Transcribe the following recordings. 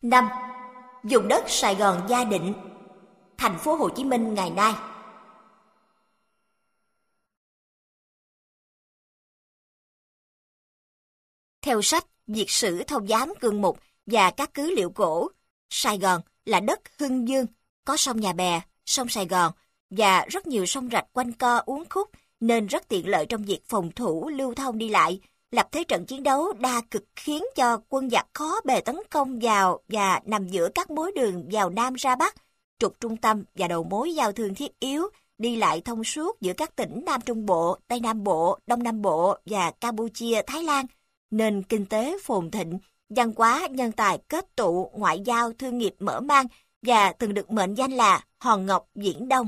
5. Vùng đất Sài Gòn gia định, thành phố Hồ Chí Minh ngày nay. Theo sách Việt sử Thông giám cương mục và các cứ liệu cổ, Sài Gòn là đất hưng dương, có sông Nhà Bè, sông Sài Gòn và rất nhiều sông rạch quanh co uốn khúc nên rất tiện lợi trong việc phòng thủ lưu thông đi lại, lập thế trận chiến đấu đa cực khiến cho quân giặc khó bề tấn công vào và nằm giữa các mối đường vào Nam ra Bắc, trục trung tâm và đầu mối giao thương thiết yếu, đi lại thông suốt giữa các tỉnh Nam Trung Bộ, Tây Nam Bộ, Đông Nam Bộ và Campuchia, Thái Lan, nên kinh tế phồn thịnh, văn hóa nhân tài kết tụ, ngoại giao thương nghiệp mở mang và từng được mệnh danh là Hòn Ngọc Viễn Đông.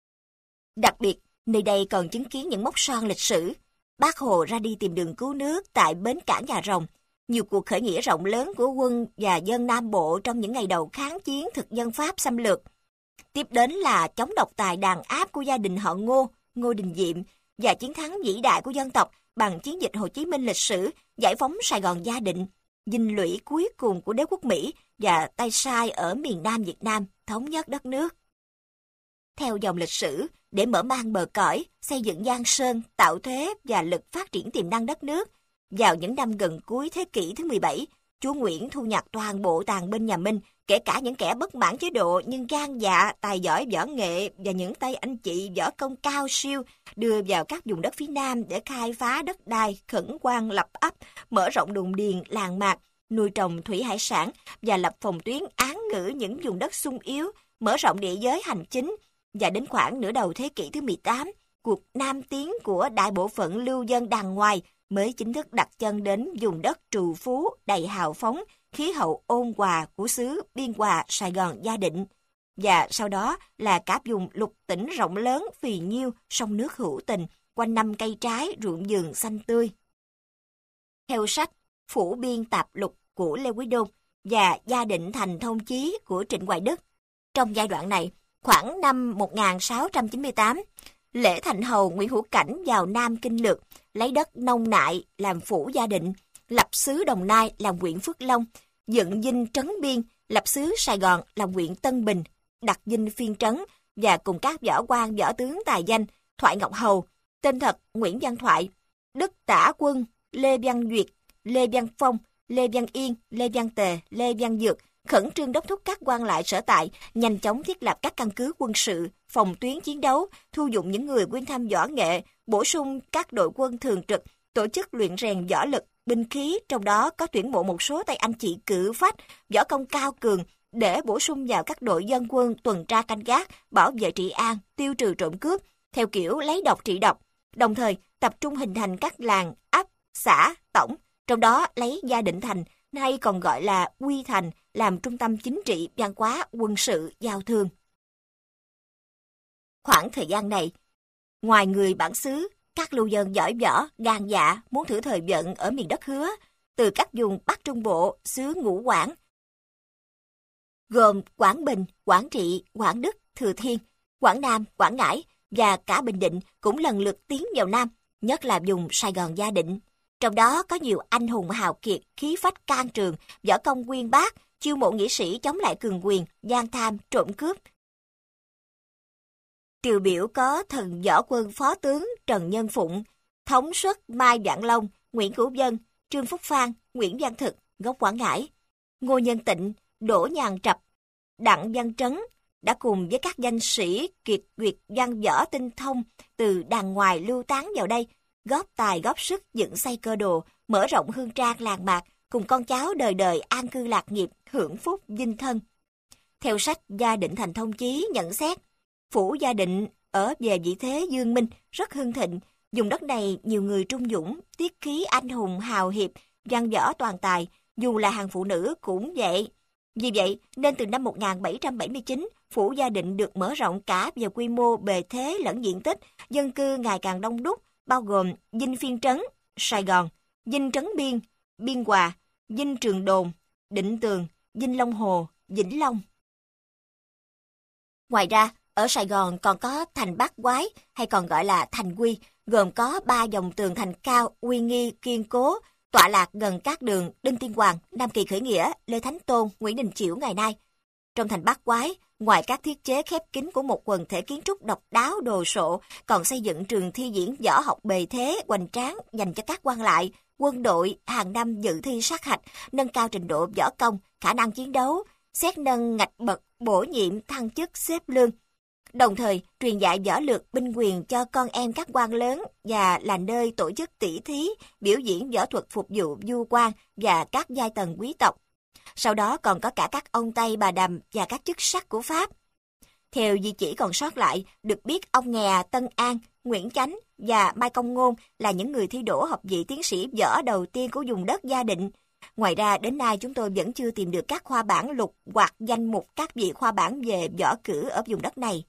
Đặc biệt, nơi đây còn chứng kiến những mốc son lịch sử. Bác Hồ ra đi tìm đường cứu nước tại bến cảng Nhà Rồng, nhiều cuộc khởi nghĩa rộng lớn của quân và dân Nam Bộ trong những ngày đầu kháng chiến thực dân Pháp xâm lược. Tiếp đến là chống độc tài đàn áp của gia đình họ Ngô, Ngô Đình Diệm và chiến thắng vĩ đại của dân tộc bằng chiến dịch Hồ Chí Minh lịch sử, giải phóng Sài Gòn gia định, dinh lũy cuối cùng của đế quốc Mỹ và tay sai ở miền Nam Việt Nam thống nhất đất nước. Theo dòng lịch sử, để mở mang bờ cõi, xây dựng giang sơn, tạo thế và lực phát triển tiềm năng đất nước, vào những năm gần cuối thế kỷ thứ 17, chúa Nguyễn thu nhặt toàn bộ tàn binh nhà Minh, kể cả những kẻ bất mãn chế độ nhưng gan dạ, tài giỏi võ nghệ và những tay anh chị võ công cao siêu, đưa vào các vùng đất phía Nam để khai phá đất đai, khẩn hoang lập ấp, mở rộng đồn điền, làng mạc, nuôi trồng thủy hải sản và lập phòng tuyến án ngữ những vùng đất xung yếu, mở rộng địa giới hành chính. Và đến khoảng nửa đầu thế kỷ thứ 18, cuộc nam tiến của đại bộ phận lưu dân đàng ngoài mới chính thức đặt chân đến vùng đất trù phú đầy hào phóng, khí hậu ôn hòa của xứ Biên Hòa, Sài Gòn gia định. Và sau đó là cả vùng lục tỉnh rộng lớn, phì nhiêu, sông nước hữu tình, quanh năm cây trái, ruộng vườn xanh tươi. Theo sách Phủ Biên Tạp Lục của Lê Quý Đôn và Gia định thành thông chí của Trịnh Hoài Đức, trong giai đoạn này, khoảng năm 1698, Lễ Thành Hầu Nguyễn Hữu Cảnh vào Nam Kinh Lược, lấy đất Nông Nại làm phủ gia định, lập xứ Đồng Nai làm huyện Phước Long, dựng dinh Trấn Biên, lập xứ Sài Gòn làm huyện Tân Bình, đặt dinh Phiên Trấn và cùng các võ quan võ tướng tài danh Thoại Ngọc Hầu, tên thật Nguyễn Văn Thoại, Đức Tả Quân, Lê Văn Duyệt, Lê Văn Phong, Lê Văn Yên, Lê Văn Tề, Lê Văn Dược, khẩn trương đốc thúc các quan lại sở tại nhanh chóng thiết lập các căn cứ quân sự, phòng tuyến chiến đấu, thu dụng những người quyên thâm võ nghệ, bổ sung các đội quân thường trực, tổ chức luyện rèn võ lực, binh khí, trong đó có tuyển mộ một số tay anh chị cử phách, võ công cao cường để bổ sung vào các đội dân quân tuần tra canh gác, bảo vệ trị an, tiêu trừ trộm cướp, theo kiểu lấy độc trị độc. Đồng thời tập trung hình thành các làng, ấp, xã, tổng, trong đó lấy Gia Định Thành, nay còn gọi là Quy Thành, làm trung tâm chính trị, văn hóa, quân sự, giao thương. Khoảng thời gian này, ngoài người bản xứ, các lưu dân giỏi võ, gan dạ muốn thử thời vận ở miền đất Hứa, từ các vùng Bắc Trung Bộ, xứ Ngũ Quảng, gồm Quảng Bình, Quảng Trị, Quảng Đức, Thừa Thiên, Quảng Nam, Quảng Ngãi và cả Bình Định cũng lần lượt tiến vào Nam, nhất là vùng Sài Gòn gia định. Trong đó có nhiều anh hùng hào kiệt, khí phách can trường, võ công uyên bác, chiêu mộ nghĩa sĩ chống lại cường quyền, gian tham, trộm cướp. Tiêu biểu có thần võ quân phó tướng Trần Nhân Phụng, thống suất Mai Vạn Long, Nguyễn Cửu Vân, Trương Phúc Phan, Nguyễn Văn Thực, gốc Quảng Ngãi, Ngô Nhân Tịnh, Đỗ Nhàn Trập, Đặng Văn Trấn đã cùng với các danh sĩ kiệt duyệt văn võ tinh thông từ đàng ngoài lưu tán vào đây, góp tài góp sức dựng xây cơ đồ, mở rộng hương trang làng mạc, cùng con cháu đời đời an cư lạc nghiệp, hưởng phúc vinh thân. Theo sách Gia Định Thành Thông Chí nhận xét, phủ Gia Định ở về vị thế dương minh rất hưng thịnh, vùng đất này nhiều người trung dũng, tiết khí anh hùng hào hiệp, văn võ toàn tài, dù là hàng phụ nữ cũng vậy. Vì vậy nên từ năm 1779, phủ Gia Định được mở rộng cả về quy mô, bề thế lẫn diện tích, dân cư ngày càng đông đúc, bao gồm dinh Phiên Trấn, Sài Gòn, dinh Trấn Biên, Biên Hòa, dinh Trường Đồn, Định Tường, dinh Long Hồ, Vĩnh Long. Ngoài ra, ở Sài Gòn còn có thành Bát Quái, hay còn gọi là thành Quy, gồm có 3 dòng tường thành cao, uy nghi, kiên cố, tọa lạc gần các đường Đinh Tiên Hoàng, Nam Kỳ Khởi Nghĩa, Lê Thánh Tôn, Nguyễn Đình Chiểu ngày nay. Trong thành Bát Quái, ngoài các thiết chế khép kín của một quần thể kiến trúc độc đáo đồ sộ, còn xây dựng trường thi diễn võ học bề thế, hoành tráng dành cho các quan lại, quân đội hàng năm dự thi sát hạch, nâng cao trình độ võ công, khả năng chiến đấu, xét nâng ngạch bậc, bổ nhiệm, thăng chức, xếp lương. Đồng thời, truyền dạy võ lược binh quyền cho con em các quan lớn và là nơi tổ chức tỷ thí, biểu diễn võ thuật phục vụ vua quan và các giai tầng quý tộc. Sau đó còn có cả các ông Tây bà Đầm và các chức sắc của Pháp. Theo di chỉ còn sót lại, được biết ông Nghè, Tân An, Nguyễn Chánh và Mai Công Ngôn là những người thi đỗ học vị tiến sĩ võ đầu tiên của vùng đất Gia Định. Ngoài ra, đến nay chúng tôi vẫn chưa tìm được các khoa bản lục hoặc danh mục các vị khoa bản về võ cử ở vùng đất này.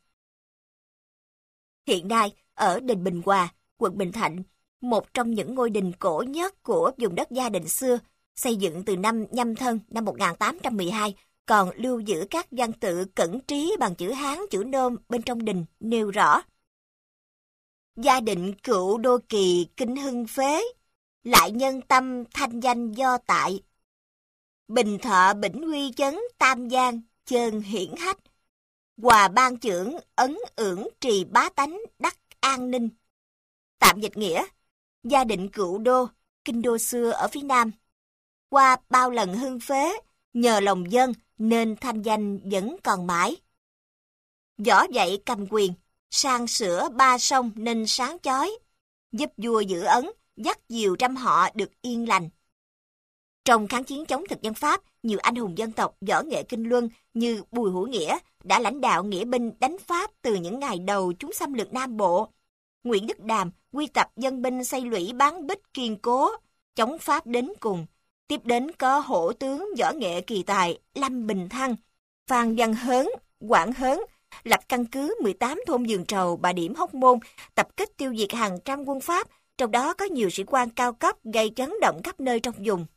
Hiện nay, ở Đình Bình Hòa, quận Bình Thạnh, một trong những ngôi đình cổ nhất của vùng đất Gia Định xưa, xây dựng từ năm Nhâm Thân năm 1812, còn lưu giữ các văn tự cẩn trí bằng chữ Hán, chữ Nôm bên trong đình nêu rõ: Gia Định cựu đô kỳ kinh hưng phế, lại nhân tâm thanh danh do tại. Bình thọ bỉnh huy chấn tam giang, chơn hiển hách. Hòa ban trưởng ấn ưởng trì bá tánh đắc an ninh. Tạm dịch nghĩa: Gia Định cựu đô, kinh đô xưa ở phía nam. Qua bao lần hưng phế, nhờ lòng dân nên thanh danh vẫn còn mãi. Võ dạy cầm quyền, sang sửa ba sông nên sáng chói, giúp vua giữ ấn, dắt diều trăm họ được yên lành. Trong kháng chiến chống thực dân Pháp, nhiều anh hùng dân tộc võ nghệ kinh luân như Bùi Hữu Nghĩa đã lãnh đạo nghĩa binh đánh Pháp từ những ngày đầu chúng xâm lược Nam Bộ. Nguyễn Đức Đàm quy tập dân binh xây lũy bán bích kiên cố, chống Pháp đến cùng. Tiếp đến có hổ tướng võ nghệ kỳ tài Lâm Bình Thăng, Phan Văn Hớn, Quảng Hớn, lập căn cứ 18 thôn Vườn Trầu, Bà Điểm, Hóc Môn, tập kích tiêu diệt hàng trăm quân Pháp, trong đó có nhiều sĩ quan cao cấp gây chấn động khắp nơi trong vùng.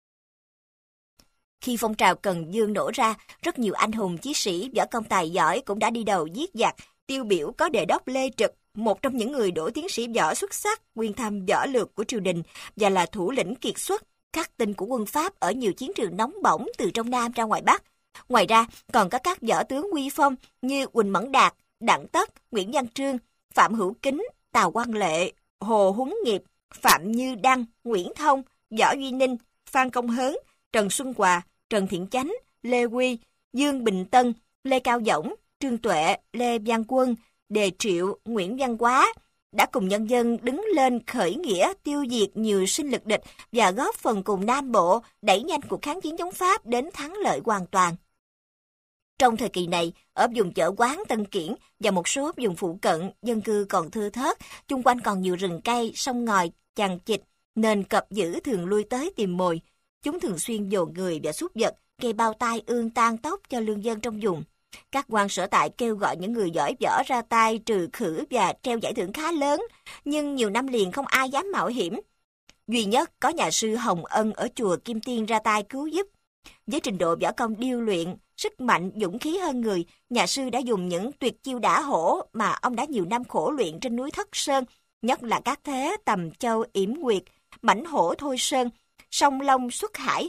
Khi phong trào Cần Dương nổ ra, rất nhiều anh hùng chí sĩ võ công tài giỏi cũng đã đi đầu giết giặc. Tiêu biểu có Đề đốc Lê Trực, một trong những người đỗ tiến sĩ võ xuất sắc, nguyên tham võ lược của triều đình và là thủ lĩnh kiệt xuất, khắc tinh của quân Pháp ở nhiều chiến trường nóng bỏng từ trong Nam ra ngoài Bắc. Ngoài ra, còn có các võ tướng uy phong như Huỳnh Mẫn Đạt, Đặng Tất, Nguyễn Văn Trương, Phạm Hữu Kính, Tào Quang Lệ, Hồ Huấn Nghiệp, Phạm Như Đăng, Nguyễn Thông, Võ Duy Ninh, Phan Công Hớn, Trần Xuân Hòa, Trần Thiện Chánh, Lê Quy, Dương Bình Tân, Lê Cao Dõng, Trương Tuệ, Lê Văn Quân, Đề Triệu, Nguyễn Văn Quá đã cùng nhân dân đứng lên khởi nghĩa tiêu diệt nhiều sinh lực địch và góp phần cùng Nam Bộ đẩy nhanh cuộc kháng chiến chống Pháp đến thắng lợi hoàn toàn. Trong thời kỳ này, ở vùng Chợ Quán, Tân Kiển và một số vùng phụ cận, dân cư còn thưa thớt, chung quanh còn nhiều rừng cây, sông ngòi, chằng chịt, nên cọp dữ thường lui tới tìm mồi. Chúng thường xuyên dồn người và súc vật, gây bao tai ương tan tóc cho lương dân trong vùng. Các quan sở tại kêu gọi những người giỏi võ ra tay trừ khử và treo giải thưởng khá lớn, nhưng nhiều năm liền không ai dám mạo hiểm. Duy nhất có nhà sư Hồng Ân ở chùa Kim Tiên ra tay cứu giúp. Với trình độ võ công điêu luyện, sức mạnh, dũng khí hơn người, nhà sư đã dùng những tuyệt chiêu đả hổ mà ông đã nhiều năm khổ luyện trên núi Thất Sơn, nhất là các thế Tầm Châu, Yểm Nguyệt, Mãnh Hổ Thôi Sơn, Song Long Xuất Hải,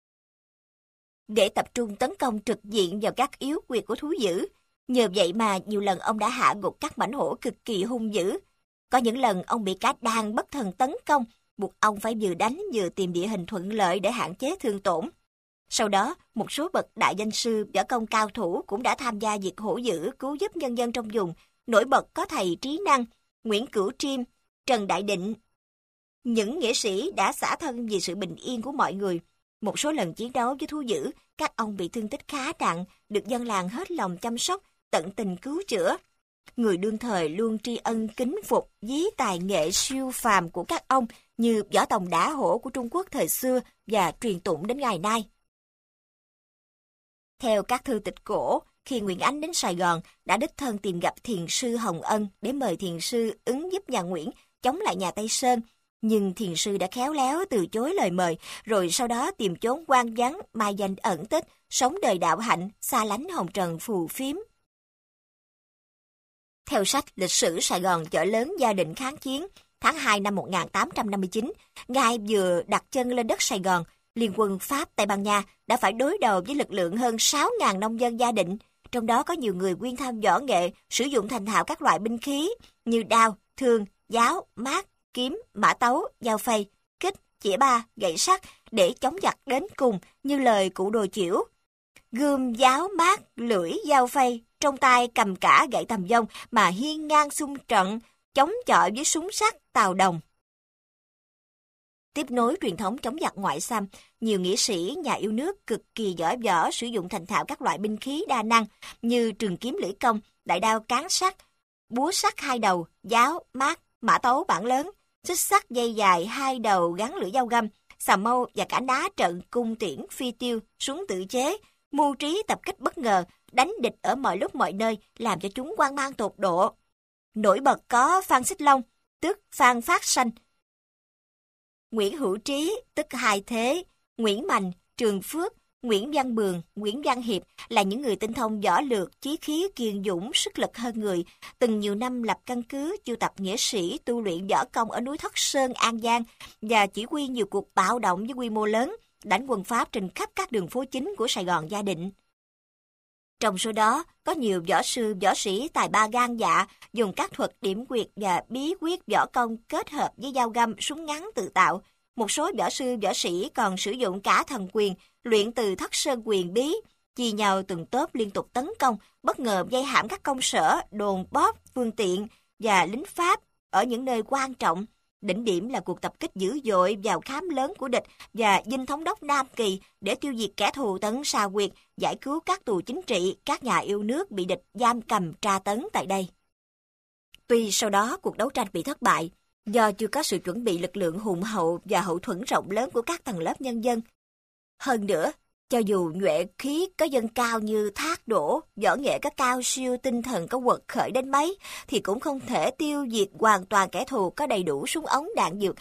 để tập trung tấn công trực diện vào các yếu quyệt của thú dữ. Nhờ vậy mà nhiều lần ông đã hạ gục các mãnh hổ cực kỳ hung dữ. Có những lần ông bị cả đàn bất thần tấn công, buộc ông phải vừa đánh vừa tìm địa hình thuận lợi để hạn chế thương tổn. Sau đó, một số bậc đại danh sư võ công cao thủ cũng đã tham gia diệt hổ dữ, cứu giúp nhân dân trong vùng. Nổi bật có thầy Trí Năng, Nguyễn Cửu Chiêm, Trần Đại Định. Những nghĩa sĩ đã xả thân vì sự bình yên của mọi người. Một số lần chiến đấu với thú dữ, các ông bị thương tích khá nặng, được dân làng hết lòng chăm sóc, tận tình cứu chữa. Người đương thời luôn tri ân kính phục ví tài nghệ siêu phàm của các ông như võ tòng đả hổ của Trung Quốc thời xưa và truyền tụng đến ngày nay. Theo các thư tịch cổ, khi Nguyễn Ánh đến Sài Gòn đã đích thân tìm gặp thiền sư Hồng Ân để mời thiền sư ứng giúp nhà Nguyễn chống lại nhà Tây Sơn, nhưng thiền sư đã khéo léo từ chối lời mời, rồi sau đó tìm chốn hoang vắng, mai danh ẩn tích, sống đời đạo hạnh, xa lánh hồng trần phù phiếm. Theo sách Lịch sử Sài Gòn chợ lớn Gia Định kháng chiến, tháng 2 năm 1859, ngài vừa đặt chân lên đất Sài Gòn, Liên quân Pháp Tây Ban Nha đã phải đối đầu với lực lượng hơn 6.000 nông dân Gia Định, trong đó có nhiều người quyên tham võ nghệ, sử dụng thành thạo các loại binh khí như đao, thương, giáo, mác, kiếm, mã tấu, dao phay, kích, chĩa ba, gậy sắt để chống giặc đến cùng như lời cụ Đồ Chiểu. Gươm, giáo, mác, lưỡi, dao phay, trong tay cầm cả gậy tầm vong mà hiên ngang xung trận, chống chọi với súng sắt Tàu Đồng. Tiếp nối truyền thống chống giặc ngoại xâm, nhiều nghĩa sĩ, nhà yêu nước cực kỳ giỏi võ sử dụng thành thạo các loại binh khí đa năng như trường kiếm lưỡi công, đại đao cán sắt, búa sắt hai đầu, giáo, mác, mã tấu bản lớn, xích sắt dây dài hai đầu gắn lưỡi dao găm, xà mâu và cả ná trận, cung tiễn, phi tiêu, súng tự chế, mưu trí tập kích bất ngờ, đánh địch ở mọi lúc mọi nơi, làm cho chúng hoang mang tột độ. Nổi bật có Phan Xích Long, tức Phan Phát Sanh, Nguyễn Hữu Trí, tức Hai Thế, Nguyễn Mạnh, Trường Phước, Nguyễn Văn Bường, Nguyễn Văn Hiệp là những người tinh thông võ lược, chí khí, kiên dũng, sức lực hơn người, từng nhiều năm lập căn cứ, chiêu tập nghĩa sĩ tu luyện võ công ở núi Thất Sơn, An Giang và chỉ huy nhiều cuộc bạo động với quy mô lớn, đánh quân Pháp trên khắp các đường phố chính của Sài Gòn Gia Định. Trong số đó, có nhiều võ sư, võ sĩ tài ba gan dạ, dùng các thuật điểm quyệt và bí quyết võ công kết hợp với dao găm, súng ngắn tự tạo. Một số võ sư, võ sĩ còn sử dụng cả thần quyền, luyện từ Thất Sơn quyền bí, chia nhau từng tốp liên tục tấn công, bất ngờ vây hãm các công sở, đồn bóp, phương tiện và lính Pháp ở những nơi quan trọng. Đỉnh điểm là cuộc tập kích dữ dội vào khám lớn của địch và dinh thống đốc Nam Kỳ để tiêu diệt kẻ thù tấn Sa Quyệt, giải cứu các tù chính trị, các nhà yêu nước bị địch giam cầm tra tấn tại đây. Tuy sau đó cuộc đấu tranh bị thất bại, do chưa có sự chuẩn bị lực lượng hùng hậu và hậu thuẫn rộng lớn của các tầng lớp nhân dân. Hơn nữa, cho dù nhuệ khí có dâng cao như thác đổ, võ nghệ có cao siêu, tinh thần có quật khởi đến mấy, thì cũng không thể tiêu diệt hoàn toàn kẻ thù có đầy đủ súng ống đạn dược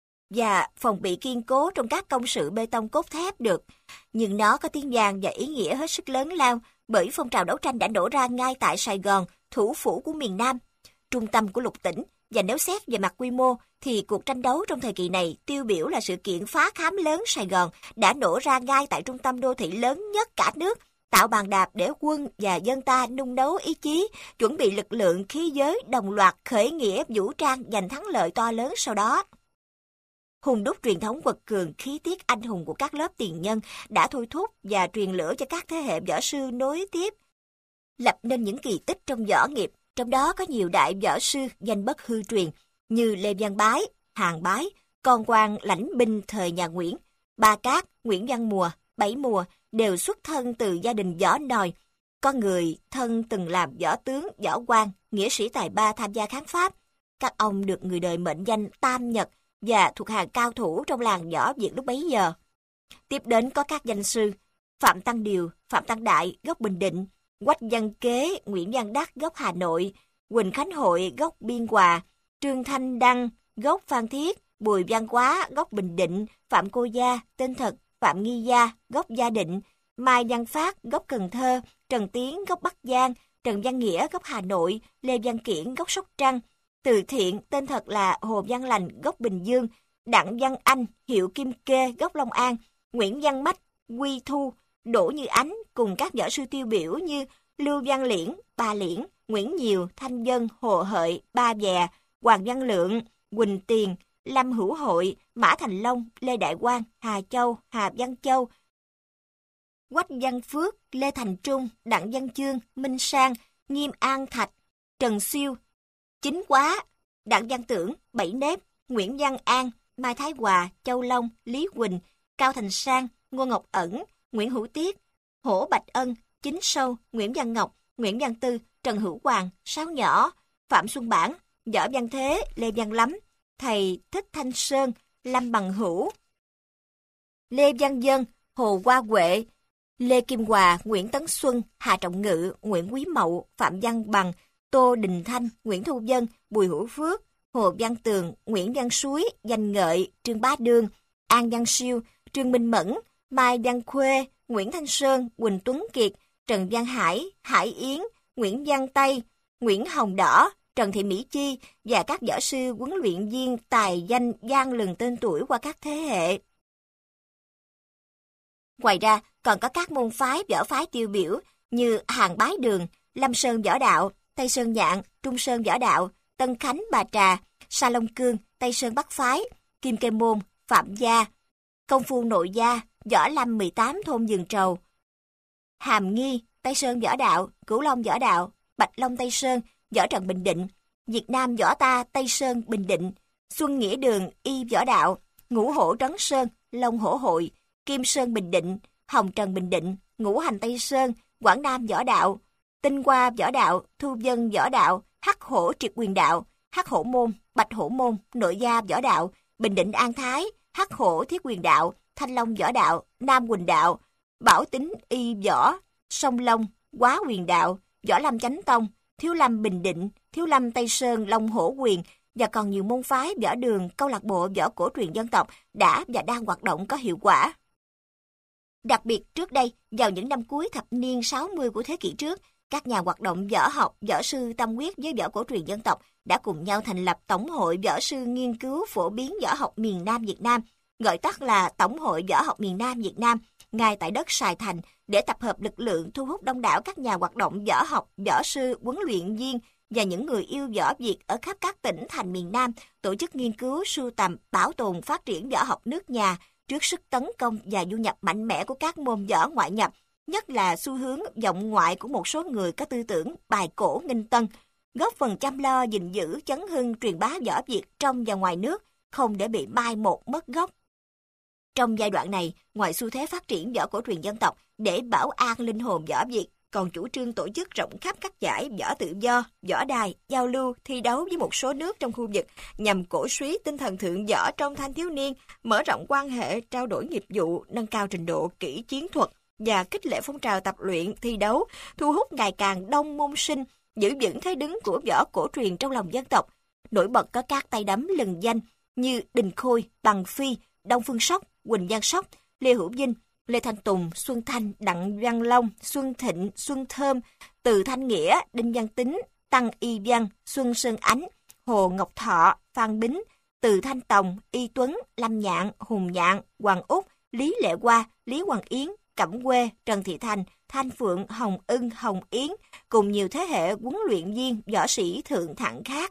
và phòng bị kiên cố trong các công sự bê tông cốt thép được. Nhưng nó có tiếng vang và ý nghĩa hết sức lớn lao, bởi phong trào đấu tranh đã nổ ra ngay tại Sài Gòn, thủ phủ của miền Nam, trung tâm của lục tỉnh. Và nếu xét về mặt quy mô, thì cuộc tranh đấu trong thời kỳ này tiêu biểu là sự kiện phá khám lớn Sài Gòn đã nổ ra ngay tại trung tâm đô thị lớn nhất cả nước, tạo bàn đạp để quân và dân ta nung nấu ý chí, chuẩn bị lực lượng khí giới đồng loạt khởi nghĩa vũ trang giành thắng lợi to lớn sau đó. Hùng đúc truyền thống quật cường khí tiết anh hùng của các lớp tiền nhân đã thôi thúc và truyền lửa cho các thế hệ võ sư nối tiếp, lập nên những kỳ tích trong võ nghiệp. Trong đó có nhiều đại võ sư danh bất hư truyền như Lê Văn Bái, Hàn Bái, con quan lãnh binh thời nhà Nguyễn, Ba Cát, Nguyễn Văn Mùa, Bảy Mùa đều xuất thân từ gia đình võ nòi. Có người thân từng làm võ tướng, võ quan, nghĩa sĩ tài ba tham gia kháng Pháp. Các ông được người đời mệnh danh Tam Nhật và thuộc hàng cao thủ trong làng võ Việt lúc bấy giờ. Tiếp đến có các danh sư Phạm Tăng Điều, Phạm Tăng Đại, gốc Bình Định, Quách Văn Kế, Nguyễn Văn Đắc, gốc Hà Nội, Quỳnh Khánh Hội, gốc Biên Hòa, Trương Thanh Đăng, gốc Phan Thiết, Bùi Văn Quá, gốc Bình Định, Phạm Cô Gia, tên thật Phạm Nghi Gia, gốc Gia Định, Mai Văn Phát, gốc Cần Thơ, Trần Tiến, gốc Bắc Giang, Trần Văn Nghĩa, gốc Hà Nội, Lê Văn Kiển, gốc Sóc Trăng, Từ Thiện, tên thật là Hồ Văn Lành, gốc Bình Dương, Đặng Văn Anh, hiệu Kim Kê, gốc Long An, Nguyễn Văn Mách, Quy Thu, Đỗ Như Ánh cùng các võ sư tiêu biểu như Lưu Văn Liễn, Ba Liễn, Nguyễn Nhiều, Thanh Dân, Hồ Hợi, Ba Vè, Hoàng Văn Lượng, Quỳnh Tiền, Lâm Hữu Hội, Mã Thành Long, Lê Đại Quang, Hà Châu, Hà Văn Châu, Quách Văn Phước, Lê Thành Trung, Đặng Văn Chương, Minh Sang, Nghiêm An Thạch, Trần Siêu, Chính Quá, Đặng Văn Tưởng, Bảy Nếp, Nguyễn Văn An, Mai Thái Hòa, Châu Long, Lý Quỳnh, Cao Thành Sang, Ngô Ngọc Ẩn, Nguyễn Hữu Tiết, Hổ Bạch Ân, Chính Sâu, Nguyễn Văn Ngọc, Nguyễn Văn Tư, Trần Hữu Hoàng, Sáu Nhỏ, Phạm Xuân Bản, Võ Văn Thế, Lê Văn Lắm, Thầy Thích Thanh Sơn, Lâm Bằng Hữu, Lê Văn Dân, Hồ Hoa Huệ, Lê Kim Hòa, Nguyễn Tấn Xuân, Hà Trọng Ngự, Nguyễn Quý Mậu, Phạm Văn Bằng, Tô Đình Thanh, Nguyễn Thu Dân, Bùi Hữu Phước, Hồ Văn Tường, Nguyễn Văn Suối, Danh Ngợi, Trương Bá Đương, An Văn Siêu, Trương Minh Mẫn, Mai Văn Khuê, Nguyễn Thanh Sơn, Quỳnh Tuấn Kiệt, Trần Văn Hải, Hải Yến, Nguyễn Văn Tây, Nguyễn Hồng Đỏ, Trần Thị Mỹ Chi và các võ sư huấn luyện viên tài danh vang lừng tên tuổi qua các thế hệ. Ngoài ra, còn có các môn phái võ phái tiêu biểu như Hàng Bái Đường, Lâm Sơn Võ Đạo, Tây Sơn Nhạn, Trung Sơn Võ Đạo, Tân Khánh Bà Trà, Sa Long Cương, Tây Sơn Bắc Phái, Kim Kê Môn, Phạm Gia, Công Phu Nội Gia, Võ Lâm 18 thôn Vườn Trầu, Hàm Nghi, Tây Sơn Võ Đạo, Cửu Long Võ Đạo, Bạch Long Tây Sơn, Võ Trận Bình Định, Việt Nam Võ Ta Tây Sơn Bình Định, Xuân Nghĩa Đường Y Võ Đạo, Ngũ Hổ Trấn Sơn, Long Hổ Hội, Kim Sơn Bình Định, Hồng Trần Bình Định, Ngũ Hành Tây Sơn, Quảng Nam Võ Đạo, Tinh Hoa Võ Đạo, Thu Dân Võ Đạo, Hắc Hổ Triệt Quyền Đạo, Hắc Hổ Môn, Bạch Hổ Môn, Nội Gia Võ Đạo, Bình Định An Thái, Hắc Hổ Thiết Quyền Đạo, Thanh Long Võ Đạo, Nam Quỳnh Đạo, Bảo Tính Y Võ, Sông Long, Quá Quyền Đạo, Võ Lâm Chánh Tông, Thiếu Lâm Bình Định, Thiếu Lâm Tây Sơn Long Hổ Quyền và còn nhiều môn phái võ đường, câu lạc bộ võ cổ truyền dân tộc đã và đang hoạt động có hiệu quả. Đặc biệt trước đây, vào những năm cuối thập niên 60 của thế kỷ trước, các nhà hoạt động võ học, võ sư tâm huyết với võ cổ truyền dân tộc đã cùng nhau thành lập Tổng hội Võ sư nghiên cứu phổ biến võ học miền Nam Việt Nam, gọi tắt là Tổng hội Võ học miền Nam Việt Nam, ngay tại đất Sài Thành, để tập hợp lực lượng thu hút đông đảo các nhà hoạt động võ học, võ sư, huấn luyện viên và những người yêu võ Việt ở khắp các tỉnh thành miền Nam tổ chức nghiên cứu, sưu tầm, bảo tồn, phát triển võ học nước nhà trước sức tấn công và du nhập mạnh mẽ của các môn võ ngoại nhập, nhất là xu hướng vọng ngoại của một số người có tư tưởng bài cổ nghinh tân, góp phần chăm lo gìn giữ chấn hưng truyền bá võ Việt trong và ngoài nước, không để bị mai một mất gốc. Trong giai đoạn này, ngoài xu thế phát triển võ cổ truyền dân tộc để bảo an linh hồn võ Việt, còn chủ trương tổ chức rộng khắp các giải võ tự do, võ đài, giao lưu, thi đấu với một số nước trong khu vực nhằm cổ suý tinh thần thượng võ trong thanh thiếu niên, mở rộng quan hệ, trao đổi nghiệp vụ, nâng cao trình độ kỹ chiến thuật và khích lệ phong trào tập luyện, thi đấu, thu hút ngày càng đông môn sinh, giữ vững thế đứng của võ cổ truyền trong lòng dân tộc. Nổi bật có các tay đấm lừng danh như Đình Khôi, Bằng Phi, Đông Phương Sóc, Quỳnh Giang Sóc, Lê Hữu Vinh, Lê Thanh Tùng, Xuân Thanh, Đặng Văn Long, Xuân Thịnh, Xuân Thơm, Từ Thanh Nghĩa, Đinh Văn Tính, Tăng Y Văn, Xuân Sơn Ánh, Hồ Ngọc Thọ, Phan Bính, Từ Thanh Tòng, Y Tuấn, Lâm Nhạn, Hùng Nhạn, Hoàng Úc, Lý Lệ Hoa, Lý Hoàng Yến, Cẩm Quê, Trần Thị Thành, Thanh Phượng, Hồng Ưng, Hồng Yến, cùng nhiều thế hệ huấn luyện viên, võ sĩ thượng thặng khác.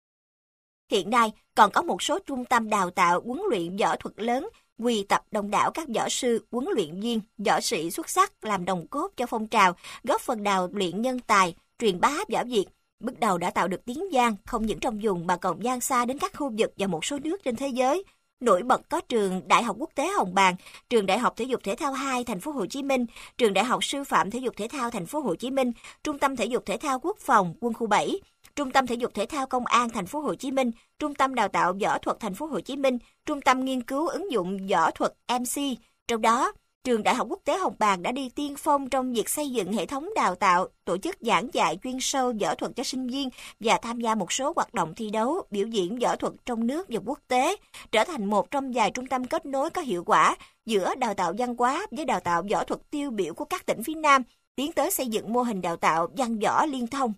Hiện nay, còn có một số trung tâm đào tạo huấn luyện võ thuật lớn, quy tập đông đảo các võ sư, huấn luyện viên, võ sĩ xuất sắc làm đồng cốt cho phong trào, góp phần đào luyện nhân tài, truyền bá võ Việt. Bước đầu đã tạo được tiếng vang không những trong vùng mà còn vang xa đến các khu vực và một số nước trên thế giới. Nổi bật có trường Đại học Quốc tế Hồng Bàng, trường Đại học Thể dục Thể thao 2 Thành phố Hồ Chí Minh, trường Đại học Sư phạm Thể dục Thể thao Thành phố Hồ Chí Minh, Trung tâm Thể dục Thể thao Quốc phòng Quân khu 7, Trung tâm Thể dục Thể thao Công an Thành phố Hồ Chí Minh, Trung tâm Đào tạo Võ thuật Thành phố Hồ Chí Minh, Trung tâm Nghiên cứu ứng dụng võ thuật MC. Trong đó, trường Đại học Quốc tế Hồng Bàng đã đi tiên phong trong việc xây dựng hệ thống đào tạo, tổ chức giảng dạy chuyên sâu võ thuật cho sinh viên và tham gia một số hoạt động thi đấu, biểu diễn võ thuật trong nước và quốc tế, trở thành một trong vài trung tâm kết nối có hiệu quả giữa đào tạo văn hóa với đào tạo võ thuật tiêu biểu của các tỉnh phía Nam, tiến tới xây dựng mô hình đào tạo văn võ liên thông.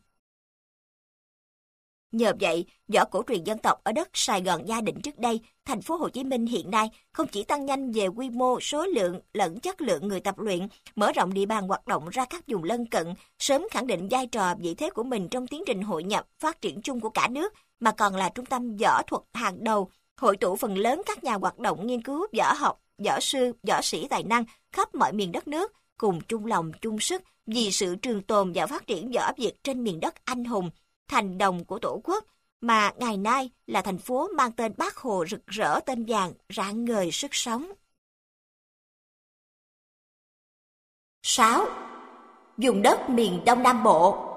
Nhờ vậy, võ cổ truyền dân tộc ở đất Sài Gòn gia định trước đây, Thành phố Hồ Chí Minh hiện nay không chỉ tăng nhanh về quy mô, số lượng lẫn chất lượng người tập luyện, mở rộng địa bàn hoạt động ra các vùng lân cận, sớm khẳng định vai trò vị thế của mình trong tiến trình hội nhập, phát triển chung của cả nước, mà còn là trung tâm võ thuật hàng đầu, hội tụ phần lớn các nhà hoạt động nghiên cứu võ học, võ sư, võ sĩ tài năng khắp mọi miền đất nước, cùng chung lòng chung sức vì sự trường tồn và phát triển võ Việt trên miền đất anh hùng, thành đồng của Tổ quốc, mà ngày nay là thành phố mang tên Bác Hồ rực rỡ tên vàng, rạng ngời sức sống. 6. Vùng đất miền Đông Nam Bộ.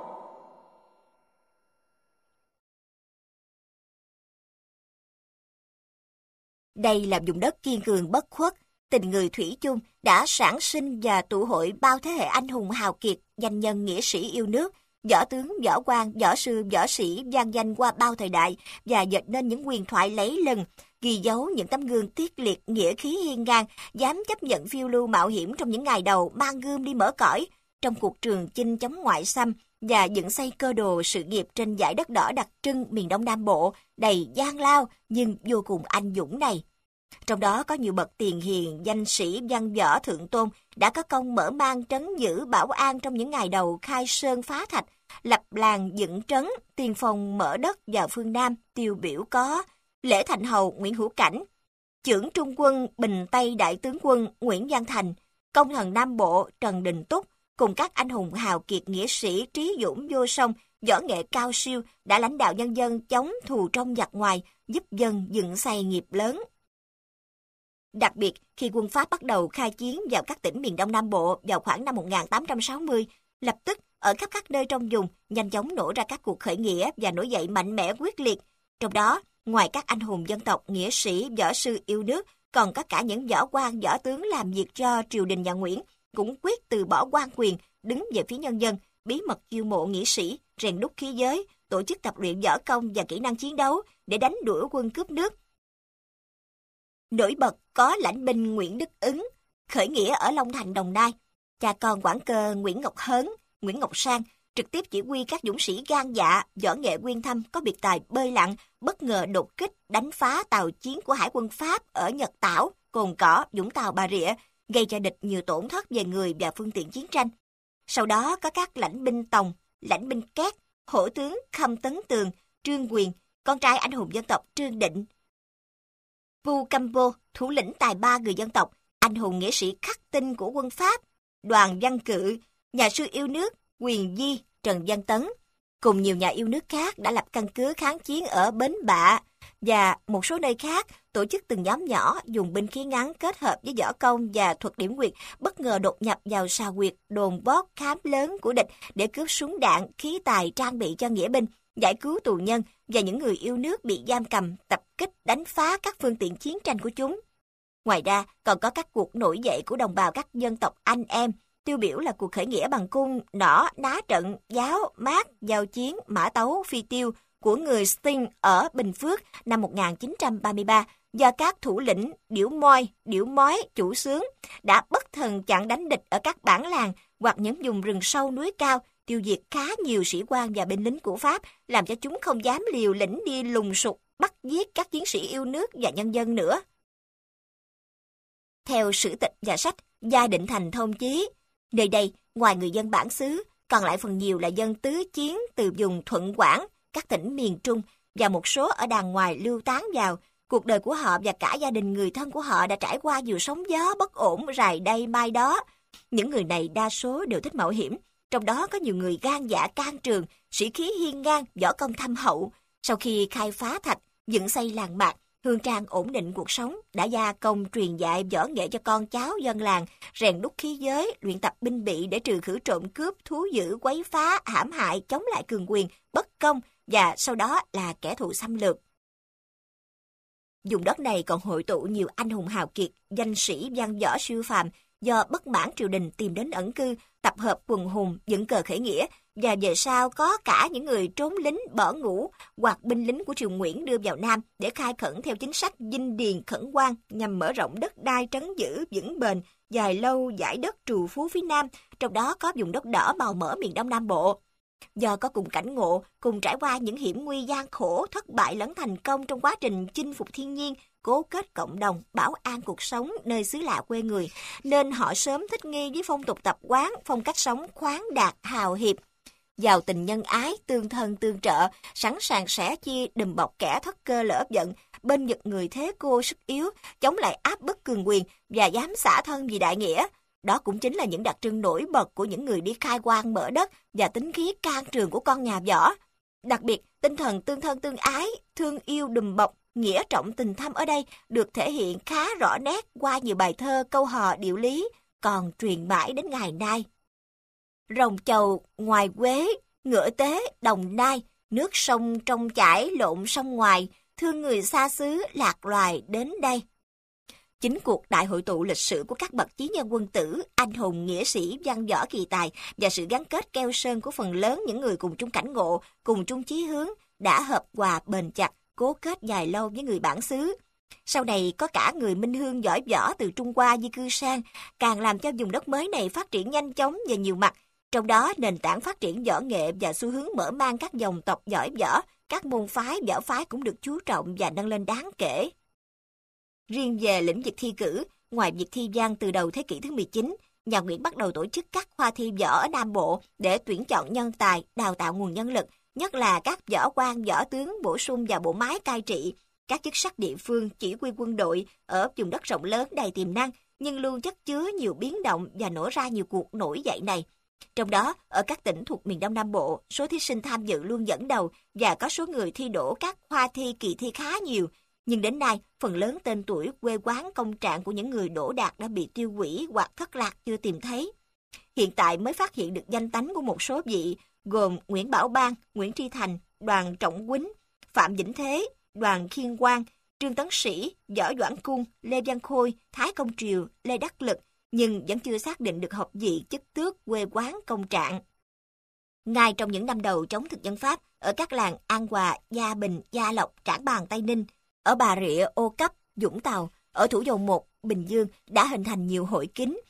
Đây là vùng đất kiên cường bất khuất, tình người thủy chung đã sản sinh và tụ hội bao thế hệ anh hùng hào kiệt, danh nhân nghĩa sĩ yêu nước, võ tướng, võ quan, võ sư, võ sĩ vang danh qua bao thời đại và dệt nên những huyền thoại lấy lừng, ghi dấu những tấm gương tiết liệt, nghĩa khí hiên ngang, dám chấp nhận phiêu lưu mạo hiểm trong những ngày đầu mang gươm đi mở cõi trong cuộc trường chinh chống ngoại xâm, và dựng xây cơ đồ sự nghiệp trên dải đất đỏ đặc trưng miền Đông Nam Bộ, đầy gian lao nhưng vô cùng anh dũng này. Trong đó có nhiều bậc tiền hiền, danh sĩ, văn võ thượng tôn đã có công mở mang trấn giữ bảo an trong những ngày đầu khai sơn phá thạch, lập làng dựng trấn, tiên phong mở đất vào phương Nam. Tiêu biểu có Lễ Thành Hầu Nguyễn Hữu Cảnh, Chưởng Trung Quân Bình Tây Đại Tướng Quân Nguyễn Văn Thành, Công thần Nam Bộ Trần Đình Túc, cùng các anh hùng hào kiệt nghĩa sĩ trí dũng vô song, võ nghệ cao siêu đã lãnh đạo nhân dân chống thù trong giặc ngoài, giúp dân dựng xây nghiệp lớn. Đặc biệt, khi quân Pháp bắt đầu khai chiến vào các tỉnh miền Đông Nam Bộ vào khoảng năm 1860, lập tức ở khắp các nơi trong vùng nhanh chóng nổ ra các cuộc khởi nghĩa và nổi dậy mạnh mẽ quyết liệt. Trong đó, ngoài các anh hùng dân tộc, nghĩa sĩ, võ sư yêu nước, còn có cả những võ quan, võ tướng làm việc cho triều đình nhà Nguyễn, cũng quyết từ bỏ quan quyền, đứng về phía nhân dân, bí mật chiêu mộ nghĩa sĩ, rèn đúc khí giới, tổ chức tập luyện võ công và kỹ năng chiến đấu để đánh đuổi quân cướp nước. Nổi bật có lãnh binh Nguyễn Đức Ứng, khởi nghĩa ở Long Thành, Đồng Nai. Cha con quản cơ Nguyễn Ngọc Hớn, Nguyễn Ngọc Sang trực tiếp chỉ huy các dũng sĩ gan dạ, võ nghệ uyên thâm, có biệt tài bơi lặn, bất ngờ đột kích, đánh phá tàu chiến của Hải quân Pháp ở Nhật Tảo, Cồn Cỏ, Vũng Tàu, Bà Rịa, gây cho địch nhiều tổn thất về người và phương tiện chiến tranh. Sau đó có các lãnh binh Tòng, lãnh binh Két, hổ tướng Khâm Tấn Tường, Trương Quyền, con trai anh hùng dân tộc Trương Định, Pu Campo, thủ lĩnh tài ba người dân tộc, anh hùng nghĩa sĩ khắc tinh của quân Pháp, Đoàn Văn Cự, nhà sư yêu nước Quyền Di, Trần Văn Tấn, cùng nhiều nhà yêu nước khác đã lập căn cứ kháng chiến ở Bến Bạ và một số nơi khác, tổ chức từng nhóm nhỏ dùng binh khí ngắn kết hợp với võ công và thuật điểm quyệt bất ngờ đột nhập vào sào huyệt đồn bót khám lớn của địch để cướp súng đạn, khí tài trang bị cho nghĩa binh, giải cứu tù nhân và những người yêu nước bị giam cầm, tập kích đánh phá các phương tiện chiến tranh của chúng. Ngoài ra, còn có các cuộc nổi dậy của đồng bào các dân tộc anh em, tiêu biểu là cuộc khởi nghĩa bằng cung, nỏ, ná trận, giáo, mát, giao chiến, mã tấu, phi tiêu của người Sting ở Bình Phước năm 1933 do các thủ lĩnh Điểu Mói, chủ xướng đã bất thần chặn đánh địch ở các bản làng hoặc những vùng rừng sâu núi cao, tiêu diệt khá nhiều sĩ quan và binh lính của Pháp, làm cho chúng không dám liều lĩnh đi lùng sục, bắt giết các chiến sĩ yêu nước và nhân dân nữa. Theo sử tịch và sách Gia Định Thành Thông Chí, nơi đây, ngoài người dân bản xứ, còn lại phần nhiều là dân tứ chiến từ vùng Thuận Quảng, các tỉnh miền Trung và một số ở đàng ngoài lưu tán vào. Cuộc đời của họ và cả gia đình người thân của họ đã trải qua nhiều sóng gió bất ổn rày đây mai đó. Những người này đa số đều thích mạo hiểm, trong đó có nhiều người gan dạ can trường, sĩ khí hiên ngang, võ công thâm hậu. Sau khi khai phá thạch, dựng xây làng mạc, Hương Trang ổn định cuộc sống, đã gia công truyền dạy võ nghệ cho con cháu dân làng, rèn đúc khí giới, luyện tập binh bị để trừ khử trộm cướp, thú dữ, quấy phá, hãm hại, chống lại cường quyền, bất công và sau đó là kẻ thù xâm lược. Vùng đất này còn hội tụ nhiều anh hùng hào kiệt, danh sĩ văn võ siêu phàm do bất mãn triều đình tìm đến ẩn cư, tập hợp quần hùng, dựng cờ khởi nghĩa, và về sau có cả những người trốn lính bỏ ngũ hoặc binh lính của triều Nguyễn đưa vào Nam để khai khẩn theo chính sách dinh điền khẩn quan nhằm mở rộng đất đai trấn giữ vững bền, dài lâu giải đất trù phú phía Nam, trong đó có vùng đất đỏ màu mỡ miền Đông Nam Bộ. Do có cùng cảnh ngộ, cùng trải qua những hiểm nguy gian khổ, thất bại lẫn thành công trong quá trình chinh phục thiên nhiên, cố kết cộng đồng, bảo an cuộc sống nơi xứ lạ quê người, nên họ sớm thích nghi với phong tục tập quán, phong cách sống khoáng đạt, hào hiệp, giàu tình nhân ái, tương thân tương trợ, sẵn sàng sẻ chia đùm bọc kẻ thất cơ lỡ giận, bên vực người thế cô sức yếu, chống lại áp bức cường quyền và dám xả thân vì đại nghĩa. Đó cũng chính là những đặc trưng nổi bật của những người đi khai quang mở đất và tính khí can trường của con nhà võ. Đặc biệt, tinh thần tương thân tương ái, thương yêu đùm bọc, nghĩa trọng tình thâm ở đây được thể hiện khá rõ nét qua nhiều bài thơ, câu hò điệu lý, còn truyền mãi đến ngày nay. Rồng chầu ngoài Quế, ngựa tế Đồng Nai, nước sông trong chảy lộn sông ngoài, thương người xa xứ lạc loài đến đây. Chính cuộc đại hội tụ lịch sử của các bậc chí nhân quân tử, anh hùng, nghĩa sĩ, văn võ kỳ tài và sự gắn kết keo sơn của phần lớn những người cùng chung cảnh ngộ, cùng chung chí hướng đã hợp hòa bền chặt, cố kết dài lâu với người bản xứ. Sau này có cả người minh hương giỏi võ từ Trung Hoa di cư sang, càng làm cho vùng đất mới này phát triển nhanh chóng về nhiều mặt, Trong đó, nền tảng phát triển võ nghệ và xu hướng mở mang các dòng tộc giỏi võ, các môn phái, võ phái cũng được chú trọng và nâng lên đáng kể. Riêng về lĩnh vực thi cử, ngoài việc thi văn từ đầu thế kỷ thứ 19, nhà Nguyễn bắt đầu tổ chức các khoa thi võ ở Nam Bộ để tuyển chọn nhân tài, đào tạo nguồn nhân lực, nhất là các võ quan, võ tướng bổ sung vào bộ máy cai trị, các chức sắc địa phương, chỉ huy quân đội ở vùng đất rộng lớn đầy tiềm năng, nhưng luôn chất chứa nhiều biến động và nổ ra nhiều cuộc nổi dậy này. Trong đó, ở các tỉnh thuộc miền Đông Nam Bộ, số thí sinh tham dự luôn dẫn đầu và có số người thi đỗ các khoa thi kỳ thi khá nhiều. Nhưng đến nay, phần lớn tên tuổi, quê quán, công trạng của những người đỗ đạt đã bị tiêu hủy hoặc thất lạc chưa tìm thấy. Hiện tại mới phát hiện được danh tánh của một số vị, gồm Nguyễn Bảo Bang, Nguyễn Tri Thành, Đoàn Trọng Quýnh, Phạm Vĩnh Thế, Đoàn Khiên Quang, Trương Tấn Sĩ, Võ Doãn Cung, Lê Văn Khôi, Thái Công Triều, Lê Đắc Lực, nhưng vẫn chưa xác định được học vị, chức tước, quê quán, công trạng. Ngay trong những năm đầu chống thực dân Pháp, ở các làng An Hòa, Gia Bình, Gia Lộc, Trảng Bàng, Tây Ninh, ở Bà Rịa, Ô Cấp, Vũng Tàu, ở Thủ Dầu Một, Bình Dương đã hình thành nhiều hội kính,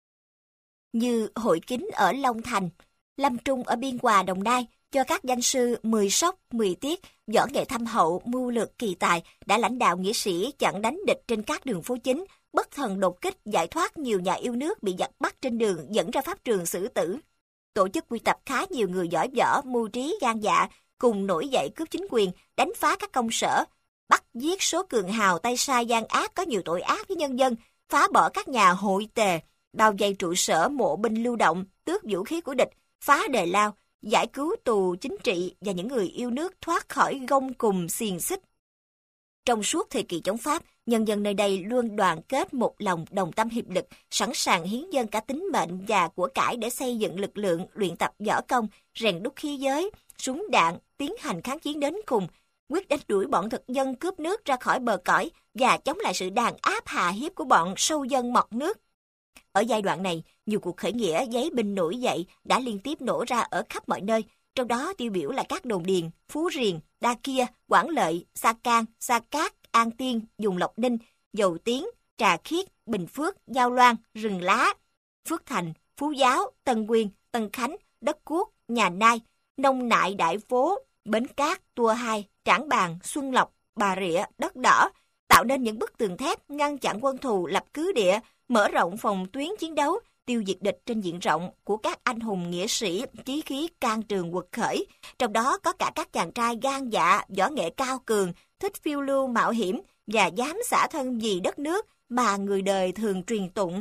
như hội kính ở Long Thành, Lâm Trung ở Biên Hòa, Đồng Nai, cho các danh sư 10 sóc, 10 tiết, võ nghệ thâm hậu, mưu lược kỳ tài, đã lãnh đạo nghĩa sĩ chặn đánh địch trên các đường phố chính, bất thần đột kích giải thoát nhiều nhà yêu nước bị giặc bắt trên đường dẫn ra pháp trường xử tử. Tổ chức quy tập khá nhiều người giỏi võ, mưu trí, gan dạ, cùng nổi dậy cướp chính quyền, đánh phá các công sở, bắt giết số cường hào tay sai gian ác có nhiều tội ác với nhân dân, phá bỏ các nhà hội tề, bao vây trụ sở mộ binh lưu động, tước vũ khí của địch, phá đề lao, giải cứu tù chính trị và những người yêu nước thoát khỏi gông cùm xiềng xích. Trong suốt thời kỳ chống Pháp, nhân dân nơi đây luôn đoàn kết một lòng, đồng tâm hiệp lực, sẵn sàng hiến dâng cả tính mệnh và của cải để xây dựng lực lượng, luyện tập võ công, rèn đúc khí giới, súng đạn, tiến hành kháng chiến đến cùng, quyết đánh đuổi bọn thực dân cướp nước ra khỏi bờ cõi và chống lại sự đàn áp hà hiếp của bọn sâu dân mọt nước. Ở giai đoạn này, nhiều cuộc khởi nghĩa giấy binh nổi dậy đã liên tiếp nổ ra ở khắp mọi nơi, trong đó tiêu biểu là các đồn điền, Phú Riềng, Đa Kia, Quảng Lợi, Sa Can, Sa Cát, An Tiên, Dùng Lộc Ninh, Dầu Tiến, Trà Khiết, Bình Phước, Giao Loan, Rừng Lá, Phước Thành, Phú Giáo, Tân Quyên, Tân Khánh, Đất Cuốc, Nhà Nai, Nông Nại Đại Phố, Bến Cát, Tua Hai, Trảng Bàng, Xuân Lộc, Bà Rịa, Đất Đỏ, tạo nên những bức tường thép ngăn chặn quân thù lập cứ địa, mở rộng phòng tuyến chiến đấu, tiêu diệt địch trên diện rộng của các anh hùng nghĩa sĩ, chí khí can trường quật khởi, trong đó có cả các chàng trai gan dạ, võ nghệ cao cường, thích phiêu lưu mạo hiểm và dám xả thân vì đất nước mà người đời thường truyền tụng.